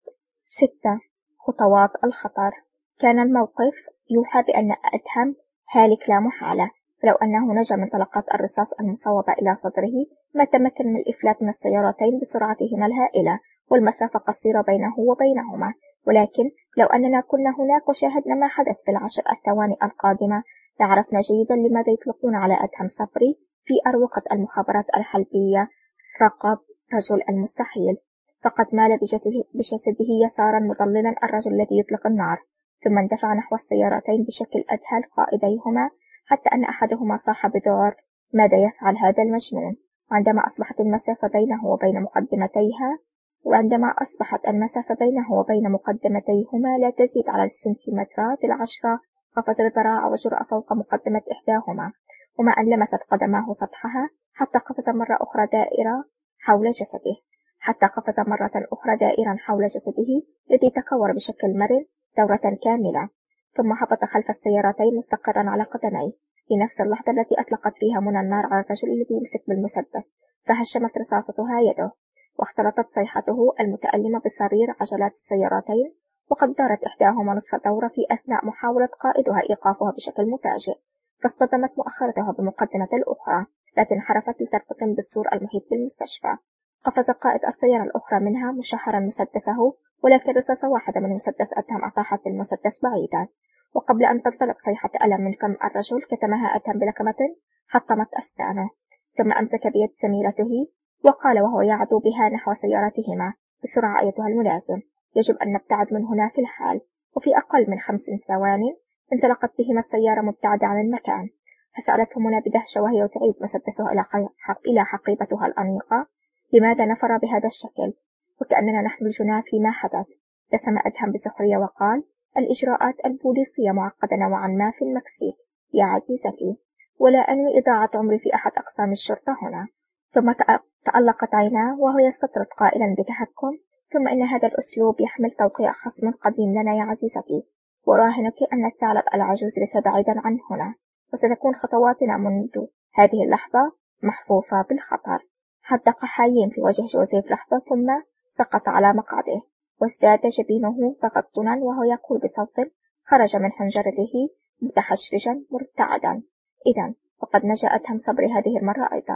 ستة. خطوات الخطر. كان الموقف يوحى بأن أدهم هالك لا محالة، فلو أنه نجا من طلقات الرصاص المصوبة إلى صدره ما تمكن من الإفلات من السيارتين بسرعتهما الهائلة، والمسافة قصيرة بينه وبينهما. ولكن لو أننا كنا هناك وشاهدنا ما حدث في العشر الثواني القادمة لعرفنا جيدا لماذا يطلقون على أدهم صبري في أروقة المخابرات الحلبية رقب رجل المستحيل. فقد مال بجسده يسارا مضللا الرجل الذي يطلق النار، ثم اندفع نحو السيارتين بشكل أذهل قائديهما، حتى أن أحدهما صاح بذعر: ماذا يفعل هذا المجنون؟ وعندما أصبحت المسافة بينه وبين مقدمتيها وعندما أصبحت المسافة بينه وبين مقدمتيهما لا تزيد على السنتيمترات العشرة، قفز ببراعة وجرأة فوق مقدمة إحداهما، وما أن لمست قدماه سطحها حتى قفز مرة أخرى دائرة حول جسده حتى قفز مرة أخرى دائرا حول جسده الذي تكور بشكل مرن دورة كاملة، ثم هبط خلف السيارتين مستقرا على قدميه في نفس اللحظة التي أطلقت فيها منى النار على الرجل الذي يمسك بالمسدس، فهشمت رصاصتها يده، واختلطت صيحته المتألمة بصرير عجلات السيارتين، وقد دارت إحداهما نصف دورة في أثناء محاولة قائدها إيقافها بشكل مفاجئ، فاصطدمت مؤخرتها بمقدمة الأخرى التي انحرفت لترتطم بالسور المحيط بالمستشفى. قفز قائد السيارة الأخرى منها مشحرا مسدسه، ولكن رصاصة واحدة من مسدس أدهم أطاحت بالمسدس بعيدا، وقبل أن تنطلق صيحة ألم من فم الرجل كتمها أدهم بلكمة حطمت أسنانه، ثم أمسك بيد زميلته وقال وهو يعدو بها نحو سيارتهما: بسرعة أيتها الملازم، يجب أن نبتعد من هنا في الحال. وفي أقل من خمس ثواني انطلقت بهما السيارة مبتعدة عن المكان. فسألته منى بدهشة وهي تعيد مسدسها إلى حقيبتها الأنيقة: لماذا نفر بهذا الشكل؟ وكأننا نحن الجناه فيما حدث. ابتسم أدهم بسخرية وقال: الإجراءات البوليسية معقدة نوعا ما في المكسيك يا عزيزتي، ولا أنوي إضاعة عمري في أحد أقسام الشرطة هنا. ثم تألقت عيناه وهو يستطرد قائلا بتهكم: ثم إن هذا الأسلوب يحمل توقيع خصم قديم لنا يا عزيزتي، وراهنك أن الثعلب العجوز ليس بعيدا عن هنا، وستكون خطواتنا منذ هذه اللحظة محفوفة بالخطر. حدق حيين في وجه جوزيف لحظة ثم سقط على مقعده، وازداد جبينه تغطنا وهو يقول بصوت خرج من حنجرته متحشرجا مرتعدا: إذن فقد نجا أدهم صبري هذه المرة أيضا.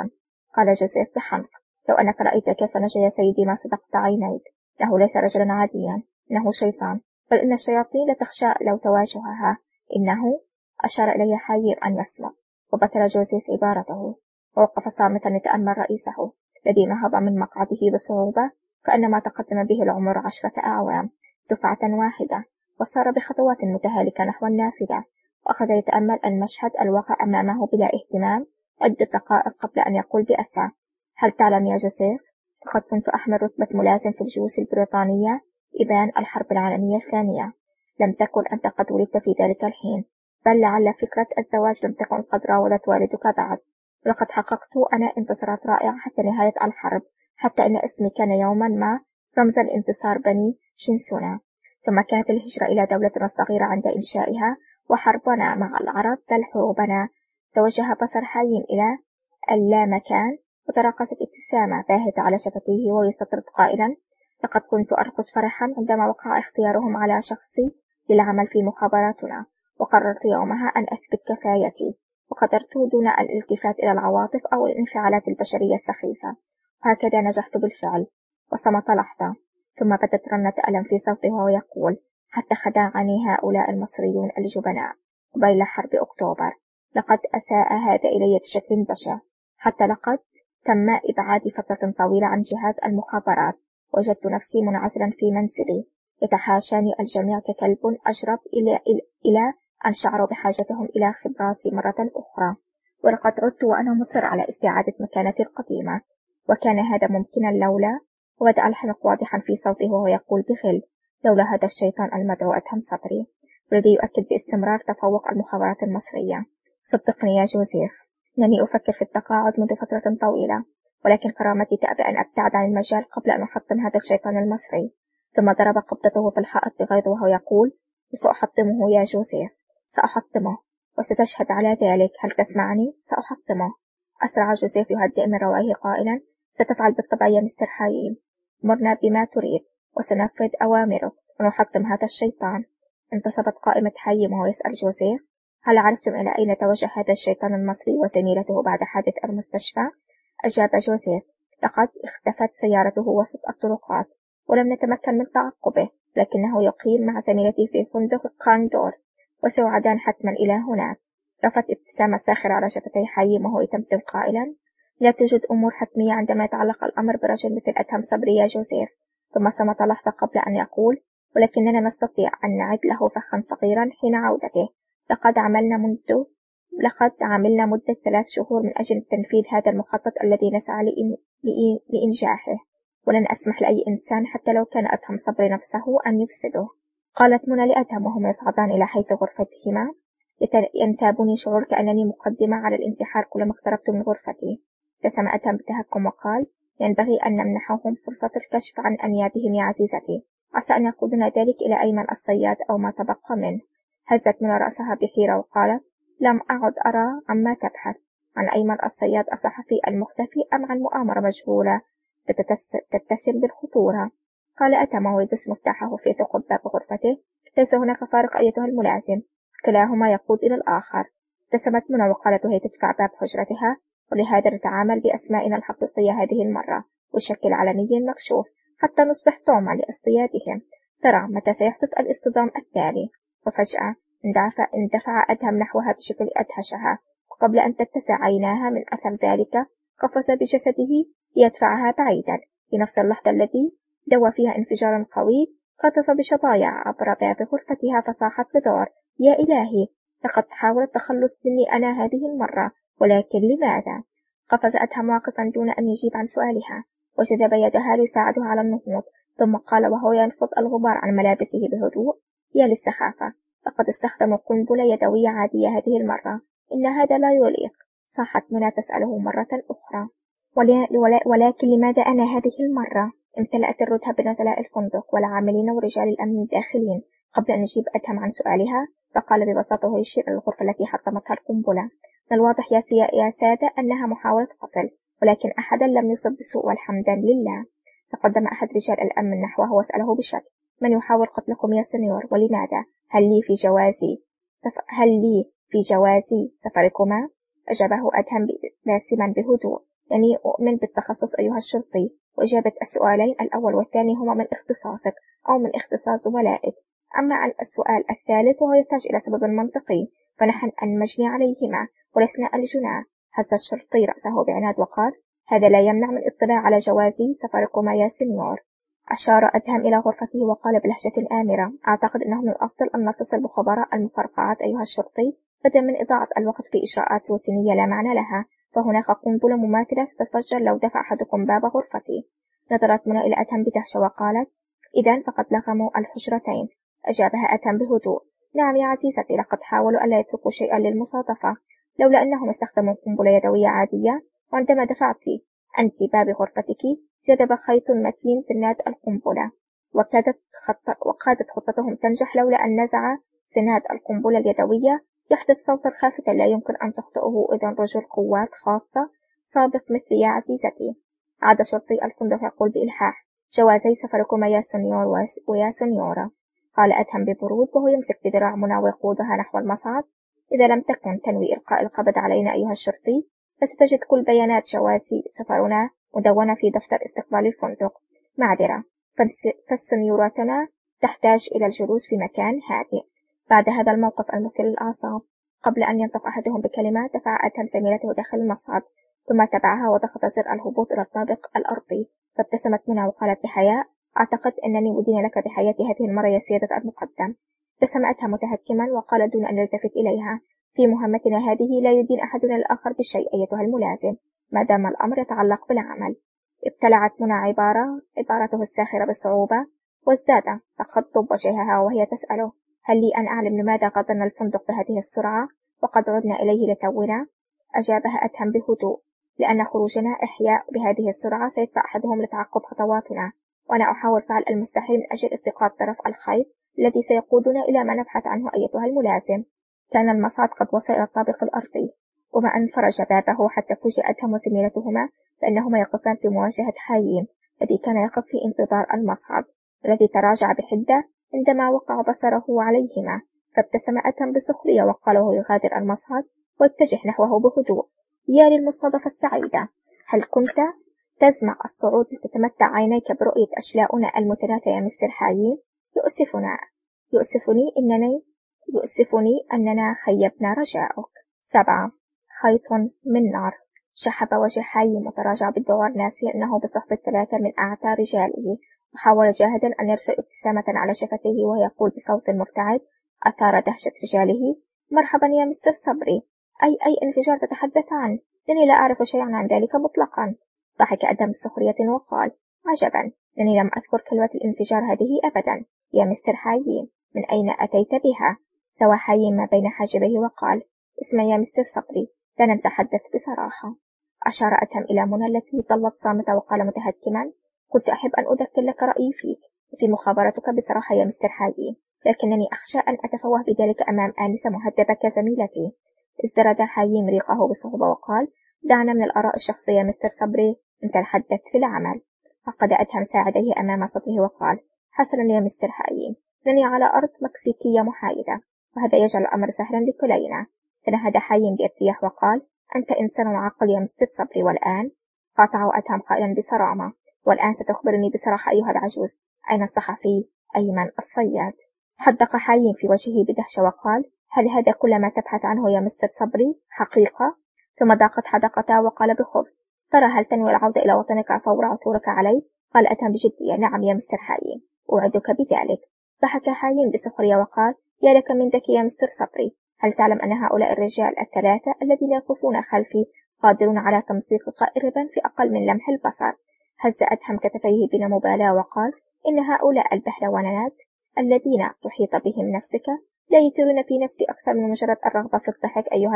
قال جوزيف بحنق: لو أنك رأيت كيف نجا يا سيدي ما صدقت عينيك. إنه ليس رجلا عاديا، إنه شيطان، بل إن الشياطين لتخشى لو تواجهها. إنه أشار إلي حي أن يصمت، وبتل جوزيف عبارته، ووقف صامتا يتأمل رئيسه الذي نهض من مقعده بصعوبة كأنما تقدم به العمر عشرة أعوام دفعة واحدة، وصار بخطوات متهالكة نحو النافذة، وأخذ يتأمل المشهد الواقع أمامه بلا اهتمام عدة دقائق قبل أن يقول بأسى: هل تعلم يا جوزيف، لقد كنت أحمل رتبة ملازم في الجيوش البريطانية إبان الحرب العالمية الثانية. لم تكن أنت قد ولدت في ذلك الحين، بل لعل فكرة الزواج لم تكن قد راودت والدك بعد. ولقد حققت أنا انتصارات رائعة حتى نهاية الحرب، حتى إن اسمي كان يوما ما رمز الانتصار بني شينسونا. ثم كانت الهجرة إلى دولتنا الصغيرة عند إنشائها، وحربنا مع العرب بل حروبنا. توجه بصر حي إلى اللامكان، وتراقصت ابتسامة باهتة على شفتيه ويستطرد قائلا: لقد كنت أرقص فرحا عندما وقع اختيارهم على شخصي للعمل في مخابراتنا، وقررت يومها أن أثبت كفايتي، وقدرت دون الالتفات إلى العواطف أو الانفعالات البشرية السخيفة. هكذا نجحت بالفعل. وصمت لحظة، ثم بدت رنة ألم في صوته وهو يقول: حتى خدعني هؤلاء المصريون الجبناء قبيل حرب أكتوبر. لقد أساء هذا إلي بشكل بشع، حتى لقد تم إبعادي فترة طويلة عن جهاز المخابرات. وجدت نفسي منعزلا في منزلي، يتحاشاني الجميع ككلب أجرب إلى, إلى أن شعروا بحاجتهم إلى خبراتي مرة أخرى. ولقد عدت وأنا مصر على استعادة مكانتي القديمة، وكان هذا ممكنا لولا. وبدأ الحنق واضحا في صوته وهو يقول بغل: لولا هذا الشيطان المدعو أدهم صبري، والذي يؤكد باستمرار تفوق المخابرات المصرية. صدقني يا جوزيف، إنني أفكر في التقاعد منذ فترة طويلة، ولكن كرامتي تأبى أن أبتعد عن المجال قبل أن أحطم هذا الشيطان المصري. ثم ضرب قبضته في الحائط بغيظ وهو يقول: سأحطمه يا جوزيف، سأحطمه، وستشهد على ذلك. هل تسمعني؟ سأحطمه. أسرع جوزيف يهدئ من روعه قائلا: ستفعل بالطبع يا مستر حايم، مرنا بما تريد وسنفذ أوامرك ونحطم هذا الشيطان. انتصبت قائمة حايم وهو يسأل جوزيف: هل عرفتم إلى أين توجه هذا الشيطان المصري وزميلته بعد حادث المستشفى؟ أجاب جوزيف: لقد اختفت سيارته وسط الطرقات، ولم نتمكن من تعقبه، لكنه يقيم مع زميلتي في فندق كاندور، وسيعودان حتما إلى هناك. رفت ابتسامة ساخرة على شفتي حيم وهو يتمتم قائلا: لا توجد أمور حتمية عندما يتعلق الأمر برجل مثل أدهم صبري يا جوزيف. ثم صمت لحظة قبل أن يقول: ولكننا نستطيع أن نعد له فخا صغيرا حين عودته. لقد عملنا منذ لقد عملنا مدة ثلاث شهور من أجل تنفيذ هذا المخطط الذي نسعى لإن... لإن... لإنجاحه، ولن أسمح لأي إنسان حتى لو كان أدهم صبري نفسه أن يفسده. قالت منى لأدهم وهم يصعدان إلى حيث غرفتهما: ينتابني شعور كأنني مقدمة على الانتحار كلما اقتربت من غرفتي. ابتسم أدهم بتهكم وقال: ينبغي أن نمنحهم فرصة الكشف عن أنيابهم يا عزيزتي، عسى أن يقودنا ذلك إلى أيمن الصياد أو ما تبقى منه. هزت منى رأسها بحيرة وقالت: لم أعد أرى عما تبحث، عن أيمن الصياد الصحفي المختفي أم عن مؤامرة مجهولة تتسم بالخطورة؟ قال أدهم وهو يدس مفتاحه في ثقب باب غرفته: ليس هناك فارق أيتها الملازم، كلاهما يقود إلى الآخر. ابتسمت منى وقالت وهي تدفع باب حجرتها: ولهذا نتعامل بأسمائنا الحقيقية هذه المرة وبشكل علني مكشوف حتى نصبح توما لأصطيادهم. ترى متى سيحدث الاصطدام التالي؟ وفجأة اندفع, اندفع أدهم نحوها بشكل أدهشها، وقبل أن تتسع عيناها من أثر ذلك قفز بجسده ليدفعها بعيدا. في نفس اللحظة التي دوى فيها انفجارا قوي قذف بشظايا عبر باب غرفتها، فصاحت بذعر: يا إلهي، لقد حاول التخلص مني أنا هذه المرة، ولكن لماذا؟ قفز أدهم واقفا دون أن يجيب عن سؤالها، وجذب يدها ليساعدها على النهوض، ثم قال وهو ينفض الغبار عن ملابسه بهدوء: يا للسخافة، لقد استخدموا قنبلة يدوية عادية هذه المرة، إن هذا لا يليق. صاحت منى تسأله مرة أخرى: ولكن لماذا أنا هذه المرة؟ امتلأت الردهة بنزلاء الفندق والعاملين ورجال الأمن الداخلين. قبل أن يجيب أدهم عن سؤالها فقال ببساطة ويشير إلى الغرفة التي حطمتها القنبلة: من الواضح يا, يا سادة أنها محاولة قتل، ولكن أحدا لم يصب بسوء والحمد لله. تقدم أحد رجال الأمن نحوه وسأله بشك: من يحاول قتلكم يا سنيور، ولماذا؟ هل لي في جوازي سف... هل لي في جوازي سفركما؟ أجابه أدهم باسما بهدوء: لأني أؤمن بالتخصص أيها الشرطي، وإجابة السؤالين الأول والثاني هما من اختصاصك أو من اختصاص زملائك. أما عن السؤال الثالث وهو يحتاج إلى سبب منطقي، فنحن المجني عليهما ولسنا الجناة. هز الشرطي رأسه بعناد وقال: هذا لا يمنع من اطلاع على جواز سفركما يا سنيور. أشار أدهم إلى غرفته وقال بلهجة آمرة: أعتقد أنه من الأفضل أن نتصل بخبراء المفرقعات أيها الشرطي، بدلا من إضاعة الوقت في إجراءات روتينية لا معنى لها، فهناك قنبلة مماثلة ستتفجر لو دفع أحدكم باب غرفتي. نظرت منى إلى أدهم بدهشة وقالت: إذن فقد لغموا الحجرتين. أجابها أدهم بهدوء: نعم يا عزيزتي، لقد حاولوا ألا يتركوا شيئا للمصادفة، لولا أنهم استخدموا قنبلة يدوية عادية، وعندما دفعت أنت باب غرفتك جذب خيط متين سناد القنبلة، وكادت, خط... وكادت خطتهم تنجح لولا أن نزع سناد القنبلة اليدوية يحدث صوتا خافتا لا يمكن أن تخطئه إذن رجل قوات خاصة سابق مثلي يا عزيزتي. عاد شرطي الفندق يقول بإلحاح: جوازي سفركما يا سنيور ويا سنيورة. قال أدهم ببرود وهو يمسك بذراع منى ويقودها نحو المصعد: إذا لم تكن تنوي إلقاء القبض علينا أيها الشرطي، فستجد كل بيانات جواز سفرنا مدونة في دفتر استقبال الفندق. معذرة، فالسنيوراتنا تحتاج إلى الجلوس في مكان هادئ. بعد هذا الموقف المثير للأعصاب، قبل أن ينطق أحدهم بكلمات، دفع أدهم زميلته داخل المصعد، ثم تبعها وضغط زر الهبوط إلى الطابق الأرضي. فابتسمت منى وقالت بحياء: أعتقد أنني أدين لك بحياتي هذه المرة يا سيادة المقدم. ابتسم أدهم متهكما وقال دون أن يلتفت إليها: في مهمتنا هذه لا يدين أحدنا الآخر بشيء أيتها الملازم، ما دام الأمر يتعلق بالعمل. ابتلعت منى عبارة عبارته الساخرة بصعوبة، وازداد تخطب وجهها وهي تسأله: هل لي أن أعلم لماذا غادرنا الفندق بهذه السرعة وقد عدنا إليه لتونا؟ أجابها أدهم بهدوء: لأن خروجنا إحياء بهذه السرعة سيدفع أحدهم لتعقب خطواتنا، وأنا أحاول فعل المستحيل من أجل التقاط طرف الخيط الذي سيقودنا إلى ما نبحث عنه أيتها الملازم. كان المصعد قد وصل إلى الطابق الأرضي، وما أن فرج بابه حتى فوجئ أدهم وزميلتهما فإنهما يقفان في مواجهة حايين الذي كان يقف في انتظار المصعد، الذي تراجع بحدة عندما وقع بصره عليهما. فابتسم أدهم بسخرية وقال وهو يغادر المصعد واتجه نحوه بهدوء: يا للمصادفة السعيدة، هل كنت تزمع الصعود لتتمتع عينيك برؤية أشلاؤنا المتناثرة يا مستر حايين؟ يؤسفنا يؤسفني إنني يؤسفني أننا خيبنا رجاؤك. سبعة. خيط من نار. شحب وجه حايين متراجع بالدوار ناسيا أنه بصحبة ثلاثة من أعتى رجاله، وحاول جاهدا أن يرسل ابتسامة على شفتيه ويقول بصوت مرتعد أثار دهشة رجاله: مرحبا يا مستر صبري، أي أي انفجار تتحدث عنه؟ إني لا أعرف شيئا عن ذلك مطلقا. ضحك أدهم بسخرية وقال: عجبا، إني لم أذكر كلمة الانفجار هذه أبدا يا مستر حايين، من أين أتيت بها؟ سوى حايين ما بين حاجبيه وقال: اسمع يا مستر صبري، لا نتحدث بصراحة. أشار أدهم إلى منى التي ظلت صامتة وقال متهكما: كنت أحب أن أذكر لك رأيي فيك وفي مخابرتك بصراحة يا مستر حايين، لكنني أخشى أن أتفوه بذلك أمام آنسة مهذبة كزميلتي. ازدرد حايين ريقه بصعوبة وقال: دعنا من الآراء الشخصية مستر صبري، أنت الحدث في العمل. عقد أدهم ساعديه أمام صدره وقال: حسنا يا مستر حايين، إنني على أرض مكسيكية محايدة، وهذا يجعل الأمر سهلا لكلينا. تنهد حايين بارتياح وقال: أنت إنسان عاقل يا مستر صبري، والآن؟ قاطعه أدهم قائلا بصرامة: والآن ستخبرني بصراحة أيها العجوز، أين الصحفي أيمن الصياد؟ حدق حايين في وجهه بدهشة وقال: هل هذا كل ما تبحث عنه يا مستر صبري حقيقة؟ ثم ضاقت حدقته وقال بخبث: ترى هل تنوي العودة إلى وطنك فور عثورك عليه؟ قال أدهم بجدية: نعم يا مستر حايين، أوعدك بذلك. ضحك حايين بسخرية وقال: يا لك من ذكي يا مستر صبري، هل تعلم أن هؤلاء الرجال الثلاثة الذين يقفون خلفي قادرون على تمزيقك إربا في أقل من لمح البصر؟ هز أدهم كتفيه بلا مبالاة وقال: إن هؤلاء البهلوانات الذين تحيط بهم نفسك لا يثيرون في نفسي أكثر من مجرد الرغبة في الضحك أيها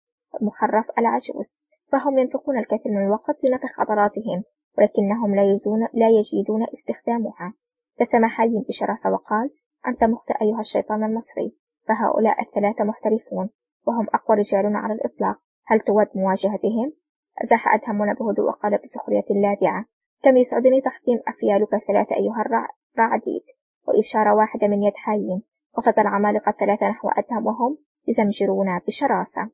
المخرف العجوز، فهم ينفقون الكثير من الوقت لنفخ عضلاتهم، ولكنهم لا يجدون, لا يجيدون استخدامها. ابتسم حايين بشراسة وقال: أنت مخطئ أيها الشيطان المصري، فهؤلاء الثلاثة محترفون وهم أقوى رجالنا على الإطلاق، هل تود مواجهتهم؟ أزاح أدهم منى بهدوء وقال بسخرية لاذعة: كم يسعدني تحطيم أفيالك الثلاثة أيها الرعديد. وإشارة واحدة من يد حايين قفز العمالقة الثلاثة نحو أدهم وهم يزمجرون بشراسة.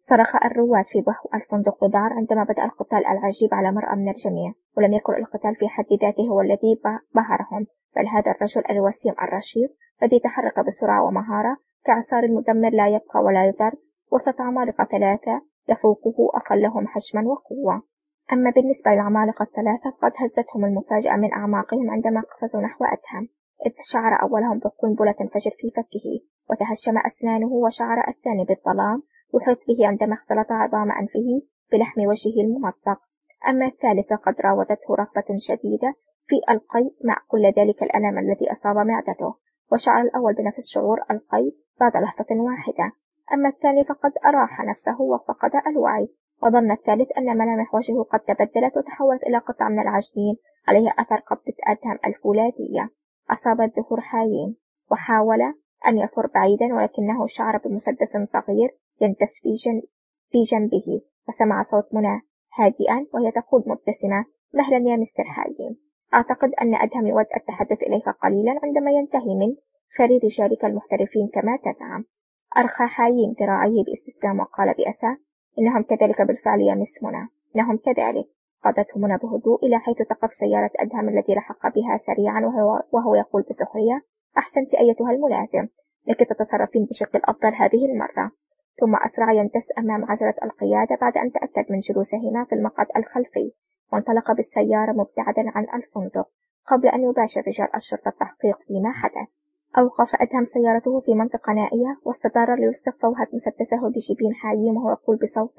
صرخ الرواد في بهو الفندق بذعر عندما بدأ القتال العجيب على مرأى من الجميع، ولم يكن القتال في حد ذاته هو الذي بهرهم، بل هذا الرجل الوسيم الرشيق الذي تحرك بسرعة ومهارة كعصار مدمر لا يبقى ولا يذر وسط عمالقة ثلاثة يفوقه أقلهم حجما وقوة. أما بالنسبة للعمالقة الثلاثة فقد هزتهم المفاجأة من أعماقهم عندما قفزوا نحو أدهم، إذ شعر أولهم بقنبلة تنفجر في فكه وتهشم أسنانه، وشعر الثاني بالظلام يحيط به عندما اختلط عظام أنفه بلحم وجهه الممزق. أما الثالث فقد راودته رغبة شديدة في القيء مع كل ذلك الألم الذي أصاب معدته، وشعر الأول بنفس شعور القيء بعد لحظة واحدة. أما الثاني فقد أراح نفسه وفقد الوعي، وظن الثالث أن ملامح وجهه قد تبدلت وتحولت إلى قطعة من العجين عليها أثر قبضة أدهم الفولاذية. أصاب الذكور حايين وحاول أن يفر بعيدا، ولكنه شعر بمسدس صغير ينتس في, جن... في جنبه، فسمع صوت منى هادئا وهي تقول مبتسمة: مهلا يا مستر حايين، أعتقد أن أدهم يود التحدث إليك قليلا عندما ينتهي من فريق رجالك المحترفين كما تزعم. أرخى حايين ذراعيه باستسلام وقال بأسى: إنهم كذلك بالفعل يا مس منى، إنهم كذلك. قادته منى بهدوء إلى حيث تقف سيارة أدهم التي لحق بها سريعا وهو, وهو يقول بسخرية: أحسنت أيتها الملازم، لكي تتصرفين بشكل أفضل هذه المرة. ثم أسرع ينتس أمام عجلة القيادة بعد أن تأكد من جلوسهما في المقعد الخلفي، وانطلق بالسيارة مبتعدا عن الفندق قبل أن يباشر رجال الشرطة التحقيق فيما حدث. أوقف أدهم سيارته في منطقة نائية واستدار ليصف فوهة مسدسه بجبين حايين وهو يقول بصوت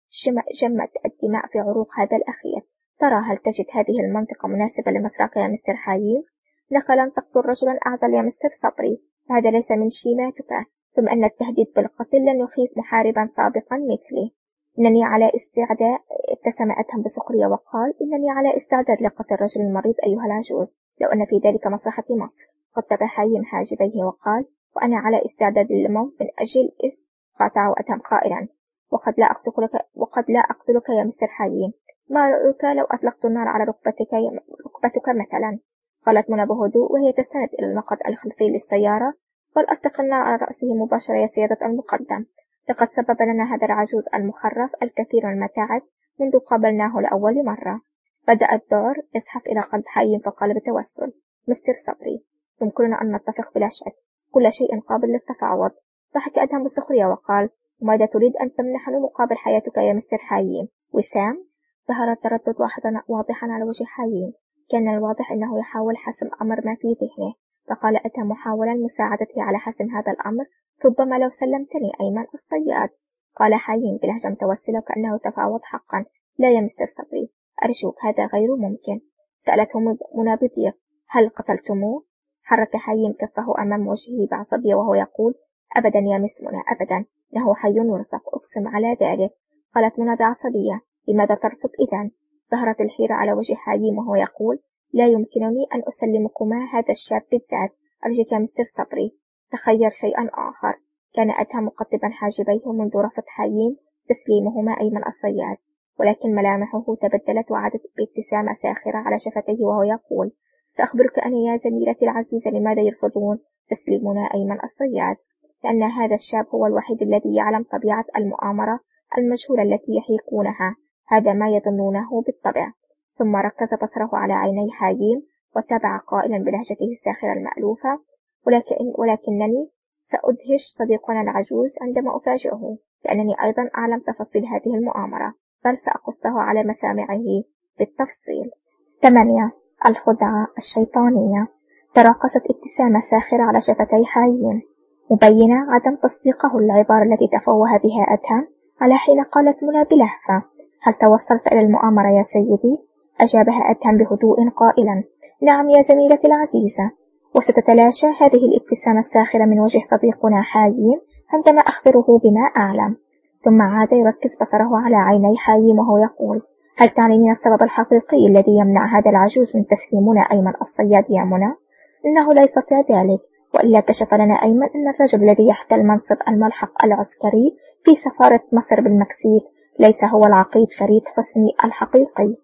جمت الدماء في عروق هذا الأخير: ترى هل تجد هذه المنطقة مناسبة لمسرقة يا مستر حايين؟ لك لن تقتل رجلا أعزل يا مستر صبري، هذا ليس من شيماتك، ثم أن التهديد بالقتل لن يخيف محاربا سابقا مثلي. إنني على استعداد. ابتسم أدهم بسخرية وقال: إنني على استعداد لقتل الرجل المريض أيها العجوز، لو أن في ذلك مصلحة مصر. قطب حايين حاجبيه وقال: وأنا على استعداد للموت من أجل إس. قاطعه أدهم قائلا: وقد لا أقتلك وقد لا أقتلك يا مستر حايين، ما رأيك لو أطلقت النار على ركبتك ركبتك مثلا؟ قالت منى بهدوء وهي تستند إلى المقعد الخلفي للسيارة: بل أطلق النار على رأسه مباشرة يا سيادة المقدم، لقد سبب لنا هذا العجوز المخرف الكثير من المتاعب منذ قابلناه لأول مرة. بدأ الدور يزحف إلى قلب حايين فقال بتوسل: مستر صبري، يمكننا أن نتفق بلا شك، كل شيء قابل للتفاوض. ضحك أدهم بالسخرية وقال: وماذا تريد أن تمنحني مقابل حياتك يا مستر حايين؟ وسام؟ ظهر التردد واضحا على وجه حايين، كان الواضح أنه يحاول حسم أمر ما في ذهنه، فقال أدهم محاولا مساعدته على حسم هذا الأمر: ربما لو سلمتني أيمن الصياد. قال حايين بلهجة متوسلة كأنه تفاوض حقا: لا يا مستر صبري، أرجوك، هذا غير ممكن. سألته منى بضيق: هل قتلتموه؟ حرك حايين كفه أمام وجهه بعصبية وهو يقول: أبدا يا مس منى، أبدا، إنه حي يرزق، أقسم على ذلك. قالت منى بعصبية: لماذا ترفض إذن؟ ظهرت الحيرة على وجه حايين وهو يقول: لا يمكنني أن أسلمكما هذا الشاب بالذات، أرجوك يا مستر صبري، تخير شيئا آخر. كان أدهم مقطبا حاجبيه منذ رفض حايين تسليمهما أيمن الصياد، ولكن ملامحه تبدلت وعادت بابتسامة ساخرة على شفتيه وهو يقول: سأخبرك أنا يا زميلتي العزيزة لماذا يرفضون تسليمنا أيمن الصياد، لأن هذا الشاب هو الوحيد الذي يعلم طبيعة المؤامرة المجهولة التي يحيقونها، هذا ما يظنونه بالطبع. ثم ركز بصره على عيني حايين وتابع قائلا بلهجته الساخرة المألوفة: ولكن ولكنني سأدهش صديقنا العجوز عندما أفاجئه، لأنني أيضا أعلم تفاصيل هذه المؤامرة، بل سأقصه على مسامعه بالتفصيل. ثمانية. الخدعة الشيطانية. تراقصت ابتسامة ساخرة على شفتي حايين، مبينة عدم تصديقه العبارة التي تفوه بها أدهم، على حين قالت منى بلهفة: هل توصلت إلى المؤامرة يا سيدي؟ أجابها أدهم بهدوء قائلا: نعم يا زميلتي العزيزة. وستتلاشى هذه الابتسامة الساخرة من وجه صديقنا حايين عندما أخبره بما أعلم. ثم عاد يركز بصره على عيني حايين وهو يقول: هل تعلمين السبب الحقيقي الذي يمنع هذا العجوز من تسليمنا أيمن الصياد يا منى؟ إنه لا يستطيع ذلك، وإلا كشف لنا أيمن أن الرجل الذي يحتل منصب الملحق العسكري في سفارة مصر بالمكسيك ليس هو العقيد فريد حسني الحقيقي.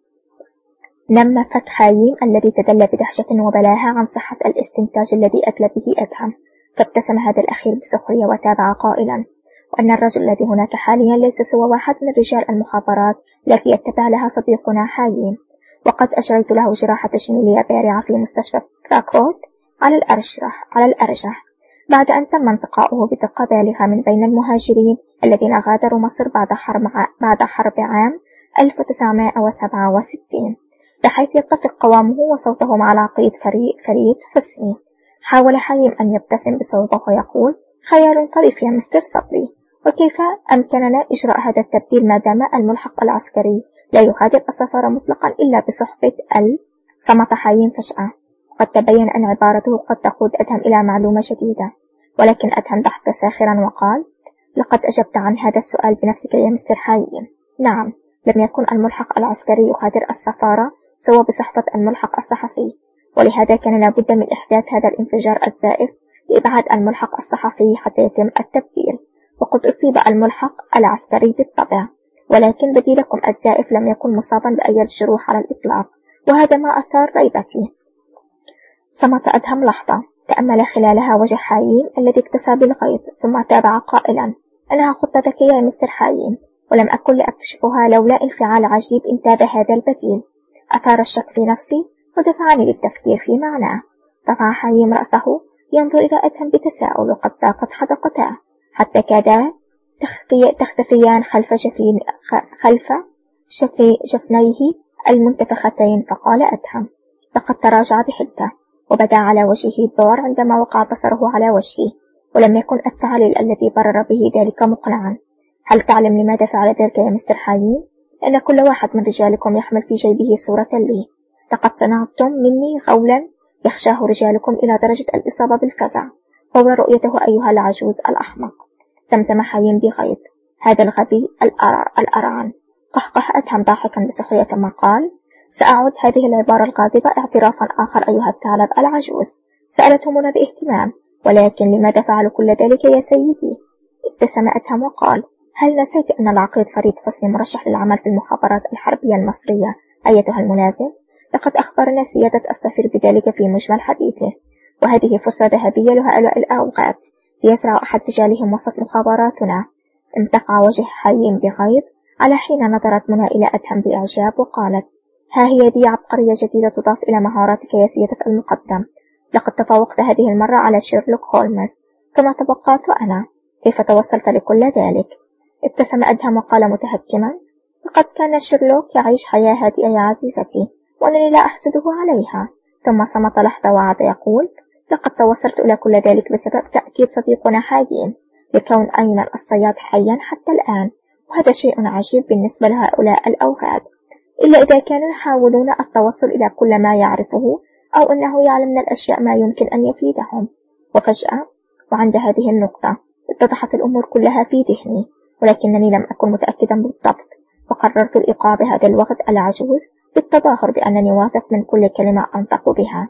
نم فك حايين الذي تدلى بدهشة وبلاهة عن صحة الاستنتاج الذي أتلى به أدهم، فابتسم هذا الأخير بسخرية وتابع قائلا: وأن الرجل الذي هناك حاليا ليس سوى واحد من رجال المخابرات التي يتبع لها صديقنا حايم، وقد أجريت له جراحة تجميلية بارعة في مستشفى كراكوت على الأرجح على الأرجح بعد أن تم انتقاؤه بدقة بالغة من بين المهاجرين الذين غادروا مصر بعد حرب بعد حرب عام ألف وتسعمائة وسبعة وستين، بحيث يتفق قوامه وصوته مع العقيد فريد حسني. حاول حايم أن يبتسم بصعوبة ويقول: خيال طريف يا مستر صبري، وكيف أمكننا إجراء هذا التبديل ما دام الملحق العسكري لا يغادر السفارة مطلقا إلا بصحبة ال. صمت حايم فجأة، وقد تبين أن عبارته قد تقود أدهم إلى معلومة جديدة، ولكن أدهم ضحك ساخرا وقال: لقد أجبت عن هذا السؤال بنفسك يا مستر حايم. نعم، لم يكن الملحق العسكري يغادر السفارة سوى بصحبة الملحق الصحفي، ولهذا كان لابد من إحداث هذا الانفجار الزائف لإبعاد الملحق الصحفي حتى يتم التبديل. وقد أصيب الملحق العسكري بالطبع، ولكن بديلكم الزائف لم يكن مصابا بأي جروح على الإطلاق، وهذا ما أثار ريبتي. صمت أدهم لحظة، تأمل خلالها وجه حايم الذي اكتسى بالغيظ، ثم تابع قائلا: أنها خطة ذكية يا مستر حايم، ولم أكن لأكتشفها لولا انفعال عجيب انتاب هذا البديل. أثار الشك في نفسي ودفعني للتفكير في معناه. رفع حايم رأسه ينظر إلى أدهم بتساؤل، وقد ضاقت حدقتاه حتى كادا تختفي تختفيان خلف جفين خلف شفي جفنيه المنتفختين. فقال أدهم: لقد تراجع بحدة، وبدا على وجهه الدور عندما وقع بصره على وجهه، ولم يكن التعليل الذي برر به ذلك مقنعا. هل تعلم لماذا فعل ذلك يا مستر حايم؟ لأن كل واحد من رجالكم يحمل في جيبه صورة لي. لقد صنعتم مني غولا يخشاه رجالكم إلى درجة الإصابة بالفزع فور رؤيته أيها العجوز الأحمق. تمتم حايم بغيظ: هذا الغبي الأرعن. قهقه أدهم ضاحكا بسخرية ثم قال: سأعود هذه العبارة الغاضبة اعترافا آخر أيها الثعلب العجوز. سألته منى باهتمام: ولكن لماذا فعلوا كل ذلك يا سيدي؟ ابتسم أدهم وقال: هل نسيت أن العقيد فريد حسني مرشح للعمل في المخابرات الحربية المصرية أيتها الملازم؟ لقد أخبرنا سيادة السفير بذلك في مجمل حديثه، وهذه فرصة ذهبية لهؤلاء الأوقات ليزرع أحد رجالهم وسط مخابراتنا. امتقع وجه حايم بغيظ على حين نظرت منى إلى أدهم بإعجاب وقالت: ها هي دي عبقرية جديدة تضاف إلى مهاراتك يا سيادة المقدم. لقد تفوقت هذه المرة على شيرلوك هولمز كما توقعت أنا. كيف توصلت لكل ذلك؟ ابتسم أدهم وقال متهكما: لقد كان شيرلوك يعيش حياة هادئة يا عزيزتي، وأنني لا أحسده عليها. ثم صمت لحظة وعاد يقول: لقد توصلت إلى كل ذلك بسبب تأكيد صديقنا حايم لكون أيمن الصياد حيا حتى الآن، وهذا شيء عجيب بالنسبة لهؤلاء الأوغاد، إلا إذا كانوا يحاولون التوصل إلى كل ما يعرفه أو أنه يعلم من الأشياء ما يمكن أن يفيدهم. وفجأة وعند هذه النقطة اتضحت الأمور كلها في ذهني، ولكنني لم أكن متأكدا بالضبط، فقررت الإيقاع بهذا الوقت العجوز بالتظاهر بأنني واثق من كل كلمة أنطق بها.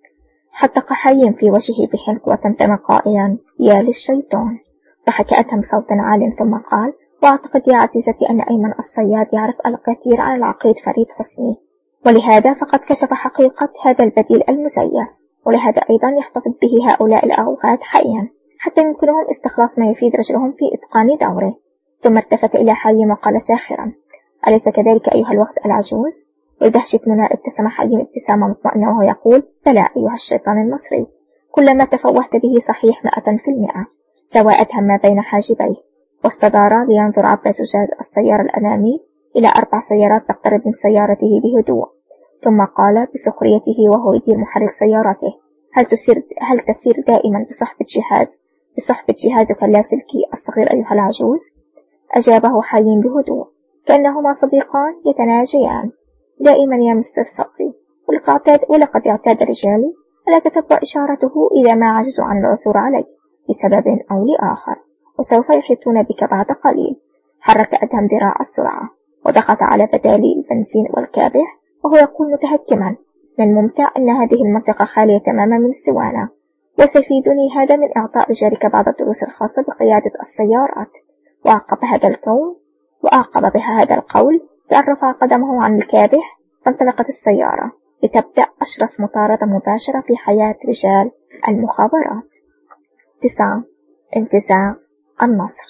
حدق حايم في وجهه بحنق وتمتم قائلا: يا للشيطان. ضحك أدهم صوتا عال ثم قال: وأعتقد يا عزيزتي أن أيمن الصياد يعرف الكثير عن العقيد فريد حسني، ولهذا فقد كشف حقيقة هذا البديل المزيف، ولهذا أيضا يحتفظ به هؤلاء الأوغاد حيا حتى يمكنهم استخلاص ما يفيد رجلهم في إتقان دوره. ثم التفت إلى حايم وقال ساخرا: أليس كذلك أيها الوقت العجوز؟ ودهشة منى ابتسم حايم ابتسامة مطمئنة وهو يقول: بلى أيها الشيطان المصري، كل ما تفوهت به صحيح مئة في المئة. سوى أدهم ما بين حاجبيه واستدار لينظر عبر زجاج السيارة الأمامي إلى أربع سيارات تقترب من سيارته بهدوء، ثم قال بسخريته وهو يدير محرك سيارته: هل تسير هل تسير دائما بصحبة جهاز بصحبة جهازك اللاسلكي الصغير أيها العجوز؟ أجابه حايم بهدوء كأنهما صديقان يتناجيان. دائما يا مستر صبري، ولقد اعتاد رجالي ألا تتبع إشارته إذا ما عجزوا عن العثور عليه لسبب أو لآخر، وسوف يحيطون بك بعد قليل. حرك أدهم ذراع السرعة وضغط على بدالي البنزين والكابح وهو يقول متهكما: من الممتع أن هذه المنطقة خالية تماما من السوانة، وسيفيدني هذا من إعطاء رجالك بعض الدروس الخاصة بقيادة السيارات. وأعقب هذا الكون وأعقب بها هذا القول بأن رفع قدمه عن الكابح، فانطلقت السيارة لتبدأ أشرس مطاردة مباشرة في حياة رجال المخابرات. تسعة. انتزاع النصر.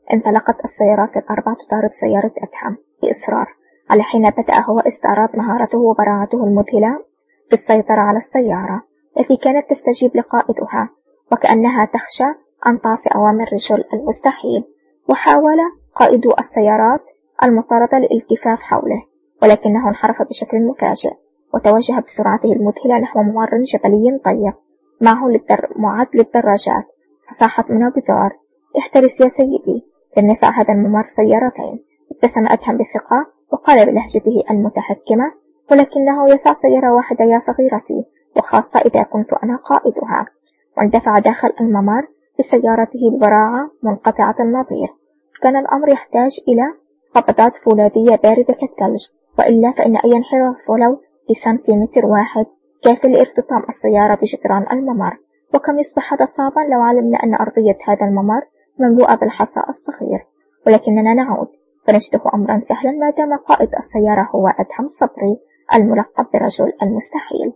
انطلقت السيارات الأربع تطارد سيارة أدهم بإصرار، على حين بدأ هو استعراض مهارته وبراعته المذهلة في السيطرة على السيارة التي كانت تستجيب لقائدها وكأنها تخشى أن تعصي أوامر رجل المستحيل. وحاول قائد السيارات المطاردة للالتفاف حوله، ولكنه انحرف بشكل مفاجئ وتوجه بسرعته المذهلة نحو ممر جبلي ضيق معه للدر... معد للدراجات، فصاحت منه بدار: احترس يا سيدي، لن يسع هذا الممر سيارتين. ابتسم أدهم بثقة وقال بلهجته المتحكمة: ولكنه يسع سيارة واحدة يا صغيرتي، وخاصة إذا كنت أنا قائدها. واندفع داخل الممر بسيارته ببراعة منقطعة النظير. كان الأمر يحتاج إلى قبضات فولاذية باردة كالثلج، وإلا فإن أي انحراف ولو بسنتيمتر واحد كاف لارتطام السيارة بجدران الممر. وكم يصبح هذا صعبا لو علمنا أن أرضية هذا الممر مملوءة بالحصى الصغير. ولكننا نعود فنجده أمرا سهلا ما دام قائد السيارة هو أدهم صبري الملقب برجل المستحيل.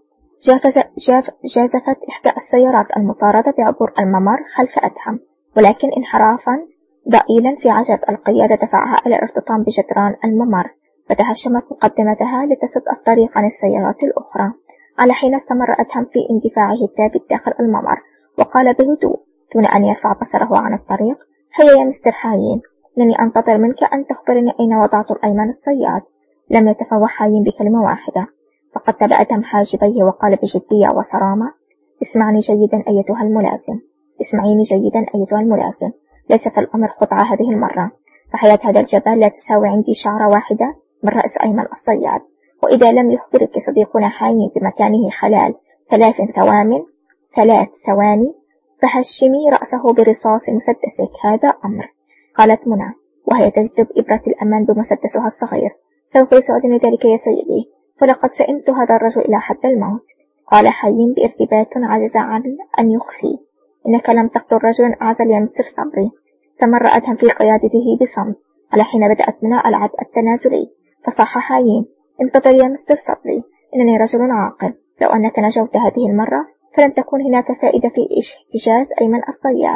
جازفت إحدى السيارات المطاردة بعبور الممر خلف أدهم، ولكن انحرافا ضئيلا في عجلة القيادة دفعها إلى الارتطام بجدران الممر، فتهشمت مقدمتها لتسد الطريق عن السيارات الأخرى، على حين استمر أدهم في اندفاعه الثابت داخل الممر وقال بهدوء دون أن يرفع بصره عن الطريق: هيا يا مستر حايين، إنني أنتظر منك أن تخبرني أين وضعت الأيمن الصياد. لم يتفوه حايين بكلمة واحدة، فقد تبع أدهم حاجبيه وقال بجدية وصرامة: اسمعني جيدا أيتها الملازم، اسمعيني جيدا أيتها الملازم، ليس في الأمر خدعة هذه المرة، فحياة هذا الجبل لا تساوي عندي شعرة واحدة من رأس أيمن الصياد. وإذا لم يخبرك صديقنا حايين بمكانه خلال ثلاث ثوان ثلاث ثواني فهشمي رأسه برصاص مسدسك، هذا أمر. قالت منى وهي تجذب إبرة الأمان بمسدسها الصغير: سوف يسعدني ذلك يا سيدي، فلقد سئمت هذا الرجل إلى حد الموت. قال حايين بارتباك عجز عن أن يخفي: إنك لم تقتل رجلا أعزل يا مستر صبري. استمر أدهم في قيادته بصمت، على حين بدأت منى العد التنازلي، فصاح حايين: انتظر يا مستر صبري، إنني رجل عاقل، لو أنك نجوت هذه المرة فلن تكون هناك فائدة في احتجاز أيمن الصياد،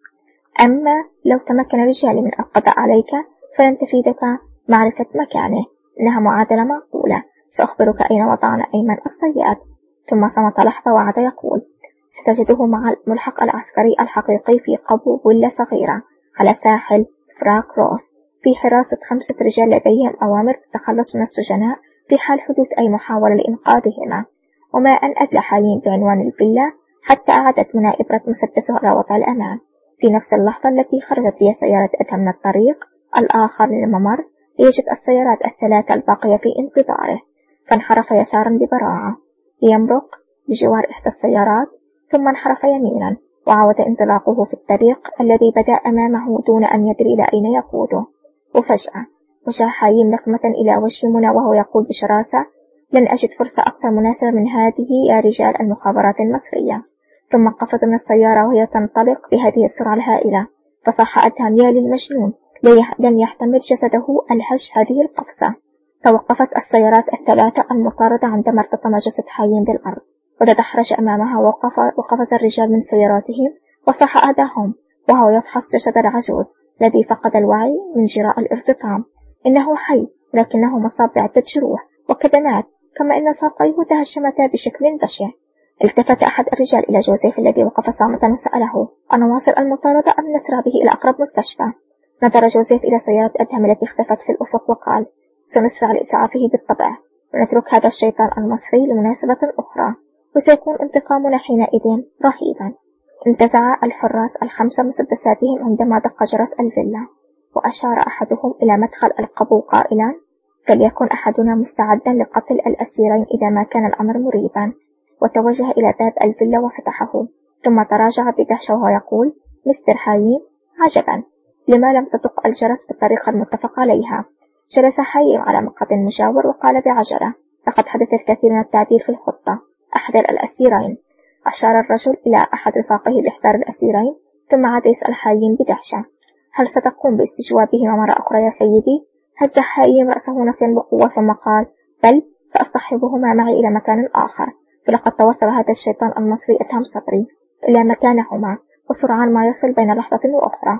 أما لو تمكن الرجال من القضاء عليك فلن تفيدك معرفة مكانه. إنها معادلة معقولة، سأخبرك أين وضعنا أيمن الصياد. ثم صمت لحظة وعاد يقول: ستجده مع الملحق العسكري الحقيقي في قبو فيلا صغيرة على ساحل فراك روث، في حراسة خمسة رجال لديهم أوامر بالتخلص من السجناء في حال حدوث أي محاولة لإنقاذهما. وما أن أدلى حايين بعنوان الفيلا حتى أعادت منى إبرة مسدسه على وضع الأمان. في نفس اللحظة التي خرجت فيها سيارة أدهم من الطريق الآخر للممر ليجد السيارات الثلاثة الباقية في انتظاره، فانحرف يسارا ببراعة ليمرق بجوار إحدى السيارات، ثم انحرف يمينا وعاود انطلاقه في الطريق الذي بدأ أمامه دون أن يدري إلى أين يقوده. وفجأة وجه حايين نقمة إلى وجه منى وهو يقول بشراسة: لن أجد فرصة أكثر مناسبة من هذه يا رجال المخابرات المصرية. ثم قفز من السيارة وهي تنطلق بهذه السرعة الهائلة، فصاح أدهم: يا للمجنون، لن يحتمل جسده الهش هذه القفزة. توقفت السيارات الثلاثة المطاردة عندما ارتطم جسد حايين بالأرض، وتدحرج أمامها وقف وقفز الرجال من سياراتهم، وصاح أدهم وهو يفحص جسد العجوز الذي فقد الوعي من جراء الارتطام: إنه حي، ولكنه مصاب بعدة جروح وكدمات، كما إن ساقيه تهشمتا بشكل بشع. التفت أحد الرجال إلى جوزيف الذي وقف صامتا وسأله: أنواصل المطاردة أم نسرع به إلى أقرب مستشفى؟ نظر جوزيف إلى سيارة أدهم التي اختفت في الأفق وقال: سنسرع لإسعافه بالطبع، ونترك هذا الشيطان المصري لمناسبة أخرى، وسيكون انتقامنا حينئذ رهيبا. انتزع الحراس الخمسة مسدساتهم عندما دق جرس الفيلا، وأشار أحدهم إلى مدخل القبو قائلا: فليكن أحدنا مستعدا لقتل الأسيرين إذا ما كان الأمر مريبا. وتوجه إلى باب الفيلا وفتحه، ثم تراجع بدهشة وهو يقول: مستر حايين، عجبا، لما لم تدق الجرس بالطريقة المتفق عليها؟ جلس حايين على مقعد مجاور وقال بعجلة: لقد حدث الكثير من التعديل في الخطة، أحضر الأسيرين. أشار الرجل إلى أحد رفاقه بإحضار الأسيرين، ثم عاد يسأل حايين بدهشة: هل ستقوم باستجوابهما مرة أخرى يا سيدي؟ هز حايين رأسه نفيا بقوة ثم قال: بل سأصطحبهما معي إلى مكان آخر، فلقد توصل هذا الشيطان المصري أدهم صبري إلى مكانهما، وسرعان ما يصل بين لحظة وأخرى.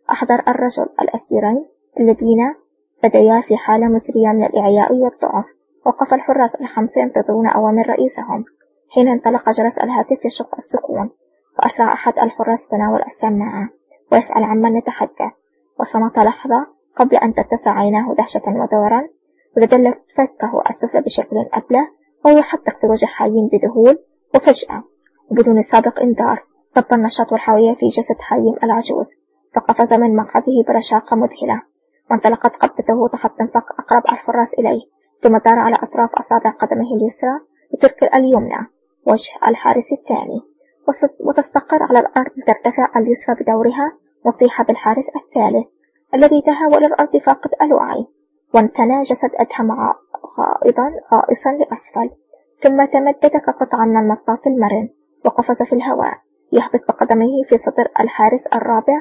أحضر الرجل الأسيرين الذين بديا في حالة مزرية من الإعياء والضعف. وقف الحراس الخمسة ينتظرون أوامر رئيسهم. حين انطلق جرس الهاتف يشق السكون، وأسرع أحد الحراس تناول السماعة ويسأل عمن نتحدث، وصمت لحظة قبل أن تتسع عيناه دهشة وذعرا، وتدلت فكه السفلى بشكل أبله وهو يحدق في وجه حيين بذهول. وفجأة وبدون سابق إنذار ضبط النشاط والحيوية في جسد حيين العجوز، فقفز من مقعده برشاقة مذهلة، وانطلقت قبضته تحت انفاق أقرب الحراس إليه، ثم دار على أطراف أصابع قدمه اليسرى وترك اليمنى وجه الحارس الثاني، وتستقر على الأرض لترتفع اليسرى بدورها وتطيح بالحارس الثالث الذي تهاوى للأرض فاقد الوعي، وانثنى جسد أدهم غائضا غائصا لأسفل، ثم تمدد كقطعة من المطاط المرن وقفز في الهواء يهبط بقدمه في صدر الحارس الرابع،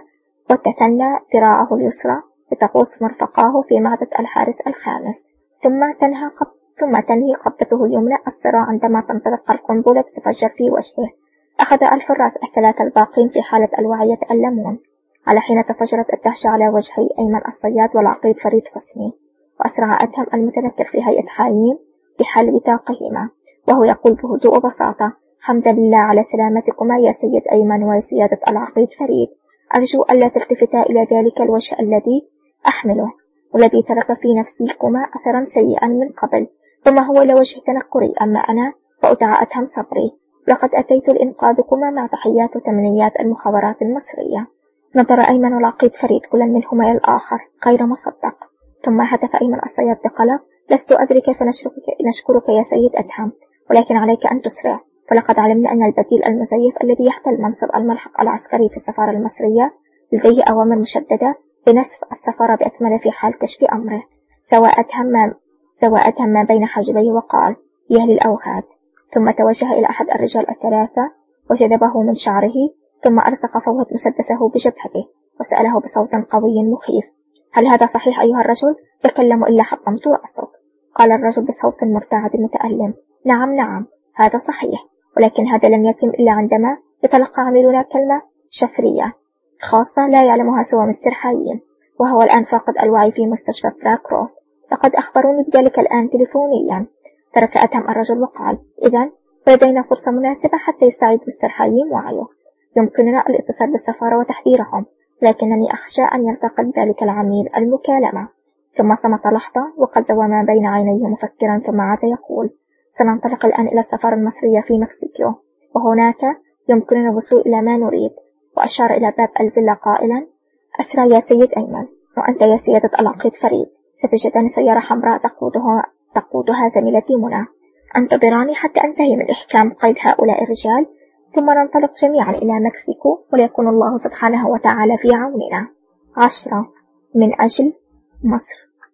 وتثنى ذراعه اليسرى لتغوص مرفقاه في معدة الحارس الخامس، ثم تنهى قب... ثم تنهي قبضته اليمنى الصراع عندما تنطلق القنبلة تتفجر في وجهه. أخذ الحراس الثلاثة الباقين في حالة الوعي يتألمون على حين تفجرت الدهشة على وجهي أيمن الصياد والعقيد فريد حسني، وأسرع أدهم المتنكر في هيئة حايين بحال بطاقهما وهو يقول بهدوء وبساطة: حمدا لله على سلامتكما يا سيد أيمن ويا سيادة العقيد فريد، أرجو ألا تلتفتا إلى ذلك الوجه الذي أحمله والذي ترك في نفسيكما أثرا سيئا من قبل، ثم هو لوجه تنكري، أما أنا فأدعى أدهم صبري، لقد أتيت لإنقاذكما مع تحيات وتمنيات المخابرات المصرية. نظر أيمن العقيد فريد كل منهما إلى الآخر غير مصدق، ثم هتف أيمن الصياد بقلق: لست أدري كيف نشكرك يا سيد أدهم، ولكن عليك أن تسرع، فلقد علمنا أن البديل المزيف الذي يحتل منصب الملحق العسكري في السفارة المصرية لديه أوامر مشددة بنسف السفارة بأكمله في حال كشف أمره. سواء أدهم سواء أدهم ما بين حاجبيه وقال: يا للأوغاد، ثم توجه إلى أحد الرجال الثلاثة وجذبه من شعره، ثم ألصق فوهة مسدسه بجبهته وسأله بصوت قوي مخيف: هل هذا صحيح أيها الرجل؟ تكلم إلا حطمت رأسك. قال الرجل بصوت مرتعد متألم: نعم نعم هذا صحيح، ولكن هذا لم يتم إلا عندما يتلقى عميلنا كلمة شفرية خاصة لا يعلمها سوى مستر حايين، وهو الآن فاقد الوعي في مستشفى فراكروث. لقد أخبروني بذلك الآن تليفونيا. ترك أدهم الرجل وقال: إذن لدينا فرصة مناسبة حتى يستعيد مستر حايين وعيه، يمكننا الاتصال بالسفارة وتحذيرهم، لكنني أخشى أن يلتقط ذلك العميل المكالمة. ثم صمت لحظة وقد زوى ما بين عينيه مفكرا، ثم عاد يقول: سننطلق الآن إلى السفارة المصرية في مكسيكو، وهناك يمكننا الوصول إلى ما نريد. وأشار إلى باب الفيلا قائلا: أسرع يا سيد أيمن، وأنت يا سيادة العقيد فريد ستجدني سيارة حمراء تقودها, تقودها زميلتي منى، انتظراني حتى أنتهي من إحكام قيد هؤلاء الرجال، ثم ننطلق جميعا إلى مكسيكو، وليكن الله سبحانه وتعالى في عوننا. عشرة من أجل مصر.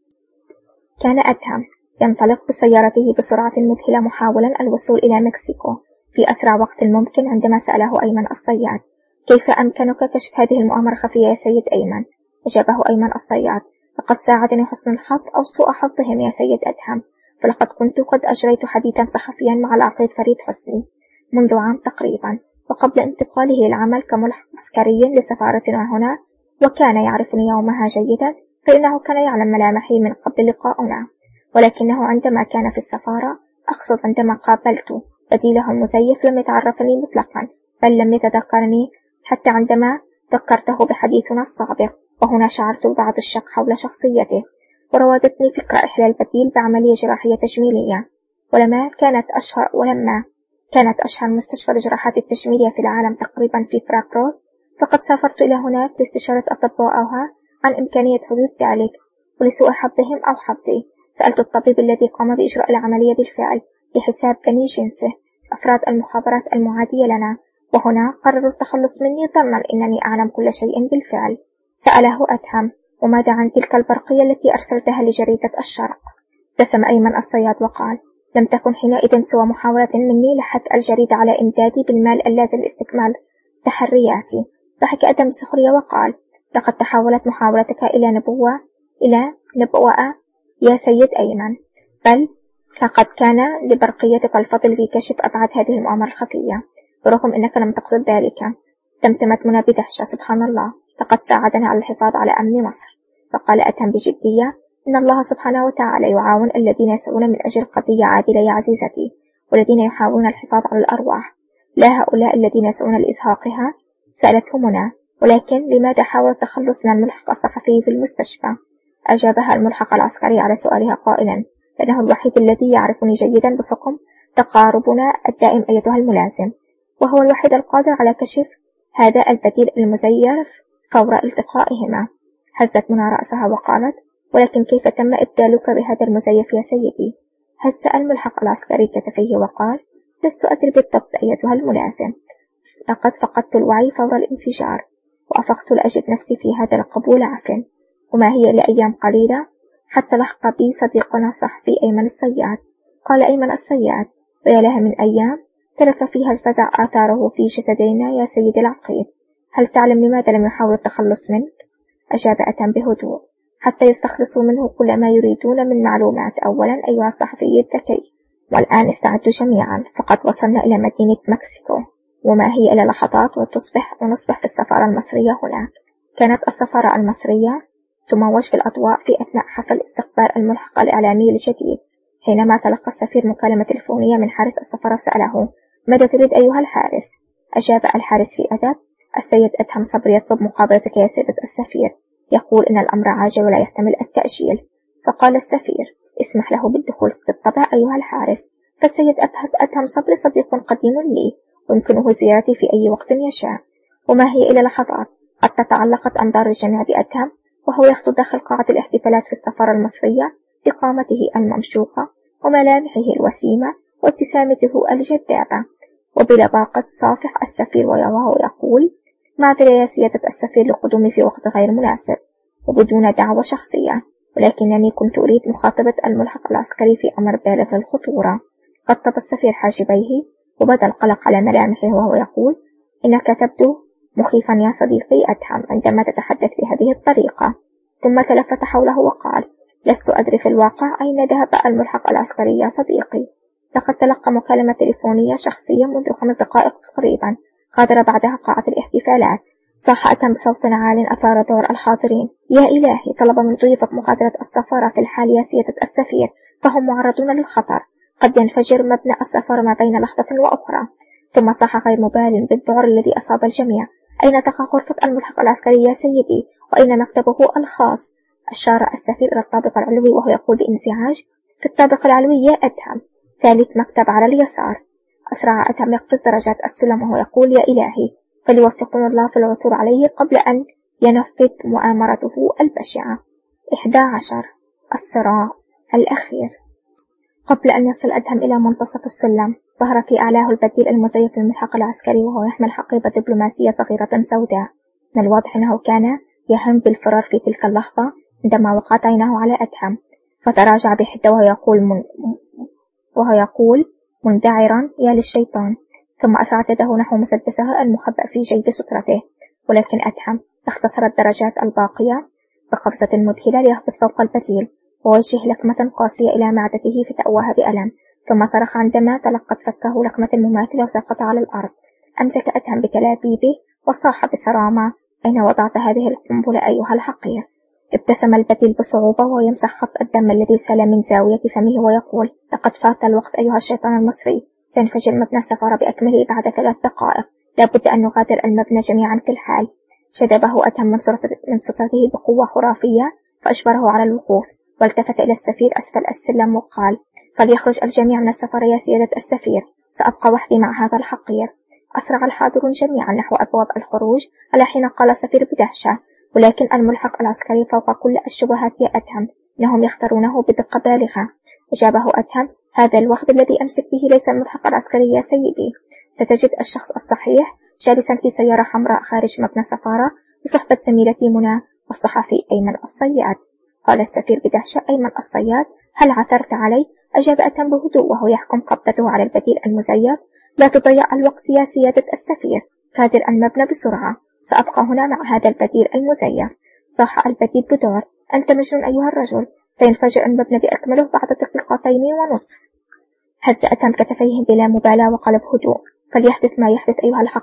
كان أدهم ينطلق بسيارته بسرعة مذهلة محاولا الوصول إلى مكسيكو في أسرع وقت ممكن، عندما سأله أيمن الصياد: كيف أمكنك كشف هذه المؤامرة الخفية يا سيد أيمن؟ أجابه أيمن الصياد: لقد ساعدني حسن الحظ أو سوء حظهم يا سيد أدهم، فلقد كنت قد أجريت حديثا صحفيا مع العقيد فريد حسني منذ عام تقريبا، وقبل انتقاله للعمل كملحق عسكري لسفارتنا هنا، وكان يعرفني يومها جيدا، فإنه كان يعلم ملامحي من قبل لقاؤنا، ولكنه عندما كان في السفارة، أقصد عندما قابلت بديله المزيف، لم يتعرفني مطلقا، بل لم يتذكرني حتى عندما ذكرته بحديثنا السابق، وهنا شعرت بعض الشك حول شخصيته، وراودتني فكرة إحلال البديل بعملية جراحية تجميلية. ولما كانت أشهر ولما كانت أشهر مستشفى الجراحات التجميلية في العالم تقريبا في فراكروث، فقد سافرت إلى هناك لاستشارة أطبائها عن إمكانية حدوث ذلك، ولسوء حظهم أو حظي سألت الطبيب الذي قام بإجراء العملية بالفعل بحساب بني جنسه أفراد المخابرات المعادية لنا، وهنا قرروا التخلص مني ظنا أنني أعلم كل شيء بالفعل. سأله أدهم: وماذا عن تلك البرقية التي أرسلتها لجريدة الشرق؟ ابتسم أيمن الصياد وقال: لم تكن حينئذ سوى محاولة مني لحث الجريدة على إمدادي بالمال اللازم لاستكمال تحرياتي. ضحك أدهم بسخرية وقال: لقد تحولت محاولتك إلى نبوة إلى نبوة يا سيد أيمن، بل لقد كان لبرقيتك الفضل في كشف أبعاد هذه المؤامرة الخفية، برغم أنك لم تقصد ذلك. تمتمت منى بدهشة: سبحان الله، لقد ساعدنا على الحفاظ على أمن مصر. فقال أتهم بجدية: إن الله سبحانه وتعالى يعاون الذين يسعون من أجل قضية عادلة يا عزيزتي، والذين يحاولون الحفاظ على الأرواح، لا هؤلاء الذين يسعون لإزهاقها. سألته منى: ولكن لماذا حاول التخلص من الملحق الصحفي في المستشفى؟ أجابها الملحق العسكري على سؤالها قائلا: لأنه الوحيد الذي يعرفني جيدا بحكم تقاربنا الدائم أيتها الملازم، وهو الوحيد القادر على كشف هذا البديل المزيف فور التقائهما. هزت منى رأسها وقالت: ولكن كيف تم إبدالك بهذا المزيف يا سيدي؟ هز الملحق العسكري كتفيه وقال: لست أدري بالضبط أيتها الملازم، لقد فقدت الوعي فور الانفجار، وأفقت لأجد نفسي في هذا القبول عفن، وما هي لأيام قليلة حتى لحق بي صديقنا صحفي أيمن الصياد. قال أيمن الصياد: ويا لها من أيام ترك فيها الفزع آثاره في جسدنا يا سيدي العقيد. هل تعلم لماذا لم يحاول التخلص منك؟ أجاب أتم بهدوء: حتى يستخلصوا منه كل ما يريدون من معلومات. أولا أيها الصحفي الذكي، والآن استعدوا جميعا، فقد وصلنا إلى مدينة مكسيكو، وما هي إلى لحظات وتصبح ونصبح في السفارة المصرية هناك. كانت السفارة المصرية تموج في الأضواء في أثناء حفل استقبال الملحق الإعلامي الجديد، حينما تلقى السفير مكالمة تلفونية من حارس السفارة وسأله: ماذا تريد أيها الحارس؟ أجاب الحارس في أدب: السيد أدهم صبري يطلب مقابلتك يا سيدة السفير، يقول إن الأمر عاجل ولا يحتمل التأجيل. فقال السفير: اسمح له بالدخول بالطبع أيها الحارس، فالسيد أدهم صبري صديق قديم لي، ويمكنه زيارتي في أي وقت يشاء. وما هي إلى لحظات قد تتعلقت أنظار الجميع بأدهم وهو يخطو داخل قاعة الاحتفالات في السفارة المصرية بقامته الممشوقة وملامحه الوسيمة وابتسامته الجذابة. وبلباقة صافح السفير ويراه يقول: معذرة يا سيادة السفير لقدومي في وقت غير مناسب وبدون دعوة شخصية، ولكنني كنت أريد مخاطبة الملحق العسكري في أمر بالغ الخطورة. قطب السفير حاجبيه وبدا القلق على ملامحه وهو يقول: إنك تبدو مخيفا يا صديقي أدهم عندما تتحدث بهذه الطريقة. ثم تلفت حوله وقال: لست أدري في الواقع أين ذهب الملحق العسكري يا صديقي، لقد تلقى مكالمة تليفونية شخصية منذ خمس دقائق تقريبا، غادر بعدها قاعة الاحتفالات. صاح أتم بصوت عال أثار ذعر الحاضرين: يا إلهي، طلب من ضيوفك مغادرة السفارة في الحال يا سيادة السفير، فهم معرضون للخطر، قد ينفجر مبنى السفارة ما بين لحظة وأخرى. ثم صاح غير مبال بالذعر الذي أصاب الجميع: أين تقع غرفة الملحق العسكري يا سيدي؟ وأين مكتبه الخاص؟ أشار السفير إلى الطابق العلوي وهو يقول بانزعاج: في الطابق العلوي يا أدهم، ثالث مكتب على اليسار. أسرع أدهم يقفز درجات السلم وهو يقول: يا إلهي، فليوفقنا الله في العثور عليه قبل أن ينفذ مؤامرته البشعة. إحدى عشر. الصراع الأخير. قبل أن يصل أدهم إلى منتصف السلم ظهر في أعلاه البديل المزيف للملحق العسكري وهو يحمل حقيبة دبلوماسية صغيرة سوداء. من الواضح أنه كان يهم بالفرار في تلك اللحظة عندما وقعت عينه على أدهم، فتراجع بحدة وهو يقول من... وهو يقول مندعرا: يا للشيطان. ثم أسرعت يده نحو مسدسه المخبأ في جيب سترته، ولكن أدهم اختصر الدرجات الباقية بقفزة مذهلة ليهبط فوق البديل ووجه لكمة قاسية إلى معدته فتأواها بألم، ثم صرخ عندما تلقت فكه لكمة مماثلة وسقط على الأرض. أمسك أدهم بتلابيبه وصاح بصرامة: أين وضعت هذه القنبلة أيها الحقير؟ ابتسم البديل بصعوبة وهو يمسح خط الدم الذي سال من زاوية فمه ويقول: لقد فات الوقت أيها الشيطان المصري، سينفجر مبنى السفارة بأكمله بعد ثلاث دقائق، لابد أن نغادر المبنى جميعا في الحال. شدبه أدهم من سترته بقوة خرافية فأجبره على الوقوف، والتفت إلى السفير أسفل السلم وقال: فليخرج الجميع من السفارة يا سيادة السفير، سأبقى وحدي مع هذا الحقير. أسرع الحاضرون جميعا نحو أبواب الخروج على حين قال السفير بدهشة: ولكن الملحق العسكري فوق كل الشبهات يا أدهم، إنهم يختارونه بدقة بالغة. أجابه أدهم: هذا الوقت الذي أمسك به ليس الملحق العسكري يا سيدي، ستجد الشخص الصحيح جالسا في سيارة حمراء خارج مبنى السفارة بصحبة زميلتي منى والصحفي أيمن الصياد. قال السفير بدهشة: أيمن الصياد؟ هل عثرت علي؟ أجاب أدهم بهدوء وهو يحكم قبضته على البديل المزيف: لا تضيع الوقت يا سيادة السفير، غادر المبنى بسرعة، سأبقى هنا مع هذا البديل المزيف. صاح البديل بدور: أنت مجنون أيها الرجل، سينفجر المبنى بأكمله بعد دقيقتين ونصف. هز أدهم كتفيه بلا مبالاة وقال بهدوء: فليحدث ما يحدث أيها الحقير،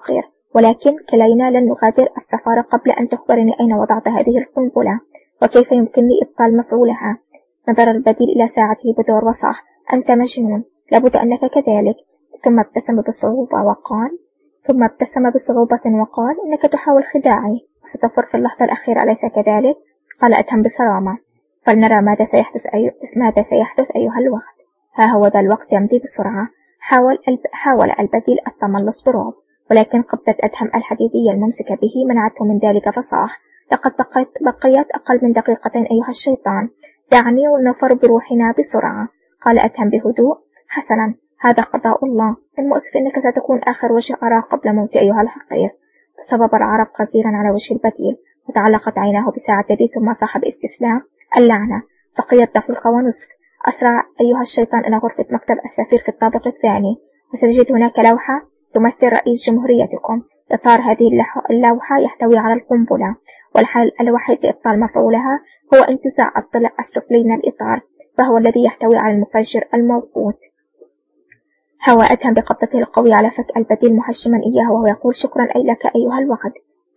ولكن كلينا لن نغادر السفارة قبل أن تخبرني أين وضعت هذه القنبلة وكيف يمكنني إبطال مفعولها. نظر البديل إلى ساعته بدور وصاح: أنت مجنون، لابد أنك كذلك. ثم ابتسم بصعوبة وقال ثم ابتسم بصعوبة وقال إنك تحاول خداعي وستفر في اللحظة الأخيرة، أليس كذلك؟ قال أدهم بصرامة: فلنرى ماذا سيحدث, أي... ماذا سيحدث أيها الوقت. ها هو ذا الوقت يمضي بسرعة. حاول, الب... حاول البديل التملص برعب، ولكن قبضة أدهم الحديدية الممسكة به منعته من ذلك فصاح: لقد بقيت, بقيت أقل من دقيقتين أيها الشيطان، دعني ونفر بروحنا بسرعة. قال أدهم بهدوء: حسنا، هذا قضاء الله، المؤسف أنك ستكون آخر وجه أراه قبل موت أيها الحقير. فصبب العرق غزيرا على وجه البديل وتعلقت عيناه بساعة يدي، ثم صاح باستسلام: اللعنة، بقيت دقيقة ونصف. أسرع أيها الشيطان إلى غرفة مكتب السفير في الطابق الثاني، وستجد هناك لوحة تمثل رئيس جمهوريتكم. إطار هذه اللوحة يحتوي على القنبلة، والحل الوحيد لإبطال مفعولها هو انتزاع الضلع السفلي من الإطار، فهو الذي يحتوي على المفجر الموقوت. هوى أدهم بقبضته القوية على فك البديل محشما إياه وهو يقول: شكرا أي لك أيها الوغد،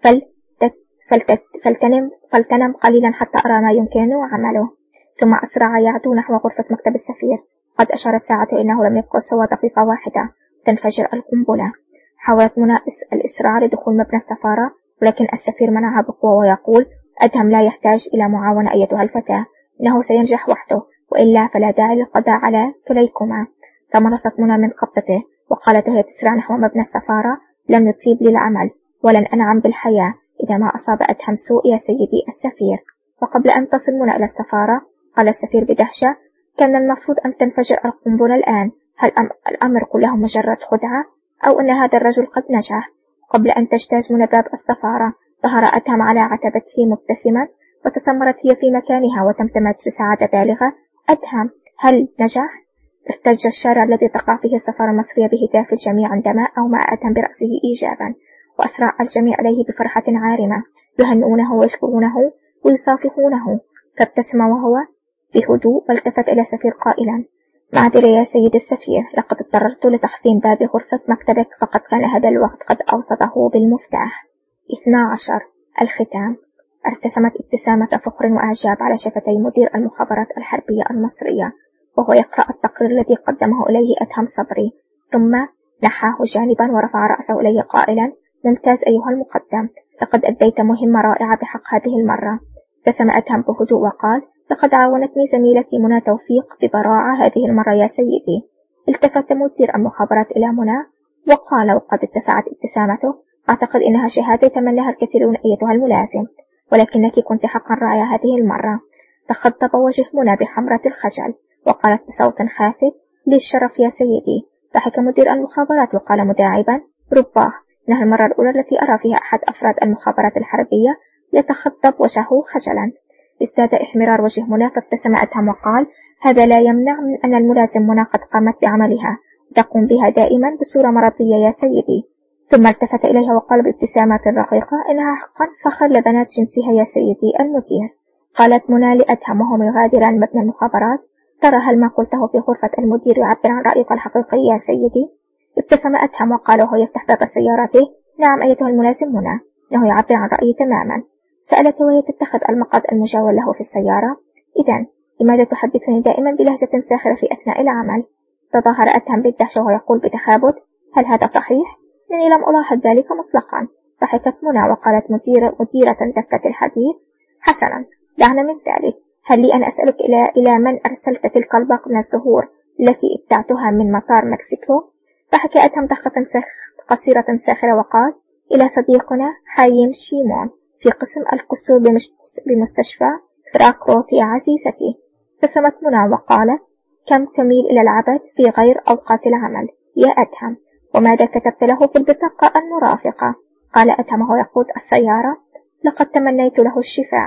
فلتت فلتت فلتنم, فلتنم قليلا حتى أرى ما يمكنه عمله. ثم أسرع يعدو نحو غرفة مكتب السفير. قد أشارت ساعته إنه لم يبقى سوى دقيقة واحدة تنفجر القنبلة. حاولت منى الإسراع لدخول مبنى السفارة، ولكن السفير منعها بقوة ويقول: أدهم لا يحتاج إلى معاونة أيتها الفتاة، إنه سينجح وحده، وإلا فلا داعي للقضاء على كليكما. تمرست منى من قبضته وقالت وهي تسرع نحو مبنى السفارة: لم يطيب لي العمل ولن أنعم بالحياة إذا ما أصاب أدهم سوء يا سيدي السفير. وقبل أن تصل منى إلى السفارة قال السفير بدهشة: كان المفروض أن تنفجر القنبلة الآن، هل الأمر كله مجرد خدعة أو أن هذا الرجل قد نجح؟ قبل أن تجتاز منى باب السفارة ظهر أدهم على عتبته مبتسما، وتسمرت هي في مكانها وتمتمت بسعادة بالغة: أدهم، هل نجح؟ ارتج الشارع الذي تقع فيه السفارة المصرية بهتاف الجميع عندما أومأ أدهم برأسه إيجابا، وأسرع الجميع إليه بفرحة عارمة، يهنئونه ويشكرونه ويصافحونه. فابتسم وهو بهدوء والتفت إلى السفير قائلا: معذرة يا سيد السفير، لقد اضطررت لتحطيم باب غرفة مكتبك، فقد كان هذا الوقت قد أوصده بالمفتاح. اثنا عشر. الختام. ارتسمت ابتسامة فخر وإعجاب على شفتي مدير المخابرات الحربية المصرية وهو يقرأ التقرير الذي قدمه إليه أدهم صبري، ثم نحاه جانبا ورفع رأسه إليه قائلا: ممتاز أيها المقدم، لقد أديت مهمة رائعة بحق هذه المرة. ابتسم أدهم بهدوء وقال: لقد عاونتني زميلتي منى توفيق ببراعة هذه المرة يا سيدي. التفت مدير المخابرات إلى منى وقال وقد اتسعت ابتسامته: أعتقد إنها شهادة يتمناها الكثيرون أيتها الملازم، ولكنك كنت حقا رائعة هذه المرة. تخطب وجه منى بحمرة الخجل وقالت بصوت خافت: لي الشرف يا سيدي. ضحك مدير المخابرات وقال مداعبا: رباه، إنها المرة الأولى التي أرى فيها أحد أفراد المخابرات الحربية يتخطب وجهه خجلا. ازداد احمرار وجه منى فابتسم أدهم وقال: هذا لا يمنع من أن الملازم منى قد قامت بعملها وتقوم بها دائما بصورة مرضية يا سيدي. ثم التفت إليها وقال بابتسامة رقيقة: إنها حقا فخر لبنات جنسها يا سيدي المدير. قالت منى لأدهم وهو يغادر عن مبنى المخابرات: ترى هل ما قلته في غرفة المدير يعبر عن رأيك الحقيقي يا سيدي؟ ابتسم أدهم وقال وهو يفتح باب سيارته: نعم أيتها الملازم منى، إنه يعبر عن رأيي تماما. سألته وهي تتخذ المقعد المجاور له في السيارة: إذن لماذا تحدثني دائما بلهجة ساخرة في أثناء العمل؟ تظاهر أدهم بالدهشة ويقول بتخابت: هل هذا صحيح؟ إني لم ألاحظ ذلك مطلقا. ضحكت منى وقالت مديرة, مديرة دفة الحديث: حسنا، دعنا من ذلك، هل لي أن أسألك إلى, إلى من أرسلت تلك الباقة من الزهور التي ابتعتها من مطار مكسيكو؟ ضحك أدهم ضحكة قصيرة ساخرة وقال: إلى صديقنا حايم شيمون في قسم الكسور بمستشفى فراكروت يا عزيزتي. ابتسمت منى وقالت: كم تميل إلى العبث في غير أوقات العمل يا أدهم، وماذا كتبت له في البطاقة المرافقة؟ قال أدهم وهو يقود السيارة: لقد تمنيت له الشفاء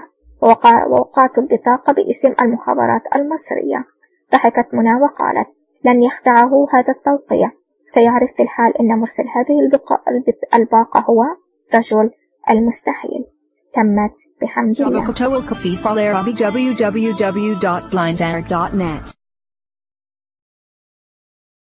ووقعت البطاقة باسم المخابرات المصرية. ضحكت منى وقالت: لن يخدعه هذا التوقيع، سيعرف في الحال أن مرسل هذه الباقة هو رجل المستحيل. تمت بحمد الله.